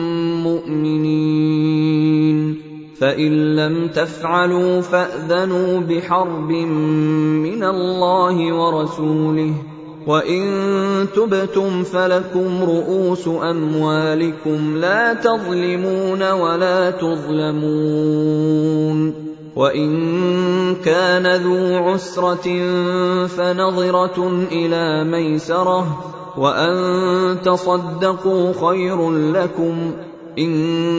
مؤمنين، فإن لم تفعلوا فأذنوا بحرب من الله ورسوله، وإن تبتم فلكم رؤوس أموالكم لا تظلمون ولا تظلمون. وإن كان ذو عسرة فنظرة إلى ميسرة، وأن تصدقوا خير لكم إن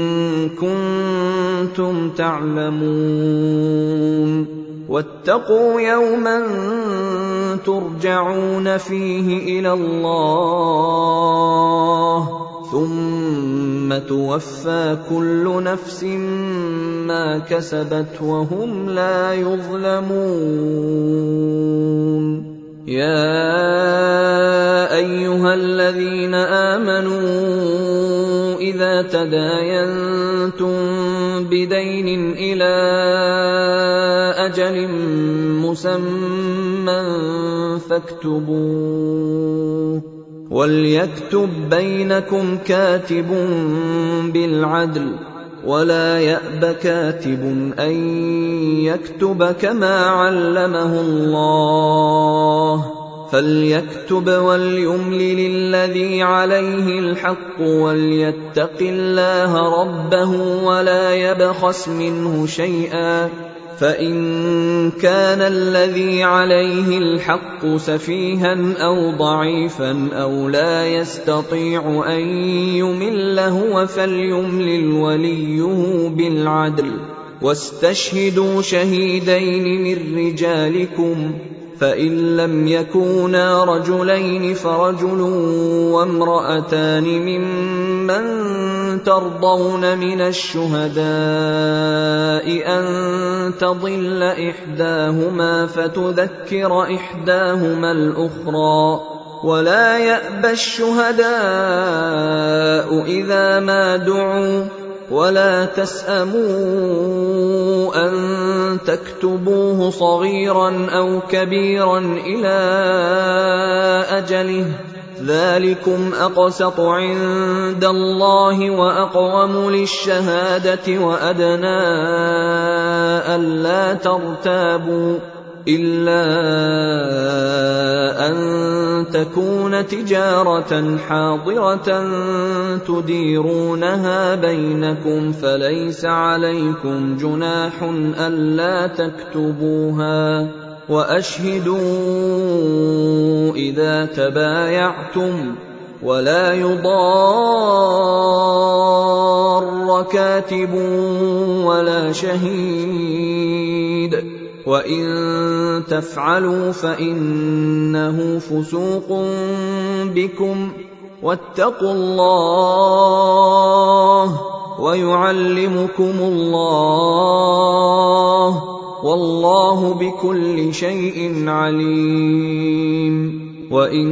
كنتم تعلمون. واتقوا يوما ترجعون فيه إلى الله ثم توفى كل نفس ما كسبت وهم لا يظلمون. يا أيها الذين آمنوا إذا تداينتم بدين إلى أجل مسمى فاكتبوه، وليكتب بينكم كاتب بالعدل، ولا يأب كاتب أن يكتب كما علمه الله، فليكتب وليملل الذي عليه الحق وليتق الله ربه ولا يبخس منه شيئا، فإن كان الذي عليه الحق سفيها أو ضعيفا أو لا يستطيع أن يمل هو فليملل وليه بالعدل، واستشهدوا شهيدين من رجالكم، فإن لم يكونا رجلين فرجل وامرأتان ممن ترضون من الشهداء أن تضل إحداهما فتذكر إحداهما الأخرى، ولا يأبى الشهداء إذا ما دعوا، ولا تسأموا أن تكتبوه صغيرا أو كبيرا إلى أجله، ذلكم أقسط عند الله وأقوم للشهادة وأدنى ألا ترتابوا، إلا أن تكون تجارة حاضرة تديرونها بينكم فليس عليكم جناح ألا تكتبوها، وأشهدوا إذا تبايعتم، ولا يضار كاتب ولا شهيد، وإن تفعلوا فإنه فسوق بكم، واتقوا الله ويعلمكم الله، والله بكل شيء عليم. وإن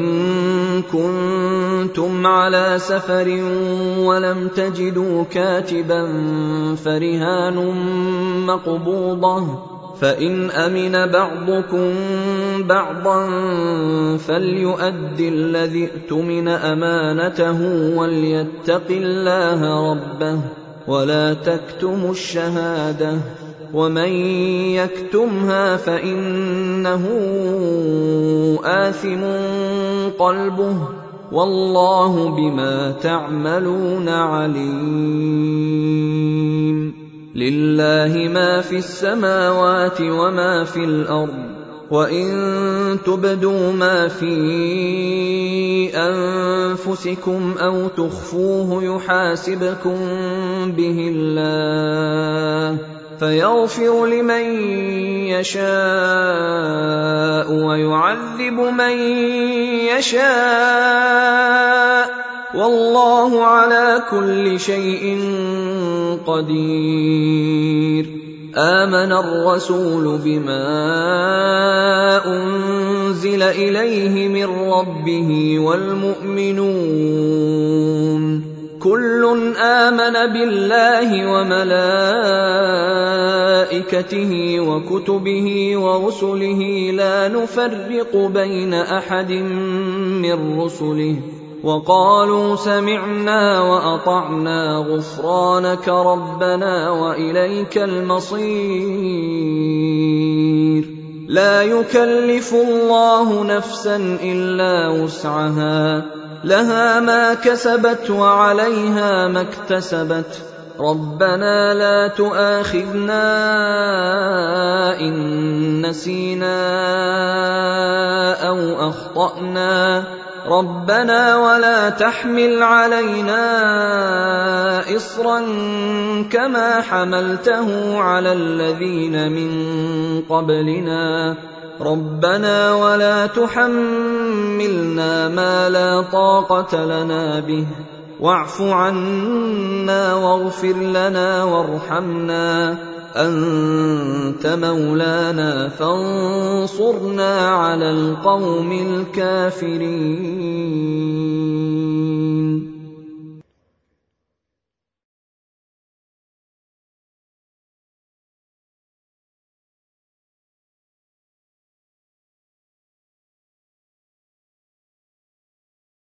كنتم على سفر ولم تجدوا كاتبا فرهان مقبوضة، فإن أمن بعضكم بعضا فليؤد الذي ائتمن أمانته وليتق الله ربه ولا تكتموا الشهادة ومن يكتمها فإنه آثم قلبه والله بما تعملون عليم. لله ما في السماوات وما في الأرض وإن تبدوا ما في أنفسكم أو تخفوه يحاسبكم به الله فيغفر لمن يشاء ويعذب من يشاء والله على كل شيء قدير. آمن الرسول بما أنزل إليه من ربه والمؤمنون كل آمن بالله وملائكته وكتبه ورسله لا نفرق بين أحد من رسله وقالوا سمعنا وأطعنا غفرانك ربنا وإليك المصير. لا يكلف الله نفسا إلا وسعها لها ما كسبت وعليها ما اكتسبت ربنا لا تؤاخذنا إن نسينا أو أخطأنا ربنا ولا تحمل علينا إصرا كما حملته على الذين من قبلنا ربنا ولا تحملنا ما لا طاقة لنا به واعف عنا واغفر لنا وارحمنا أنت مولانا فانصرنا على القوم الكافرين.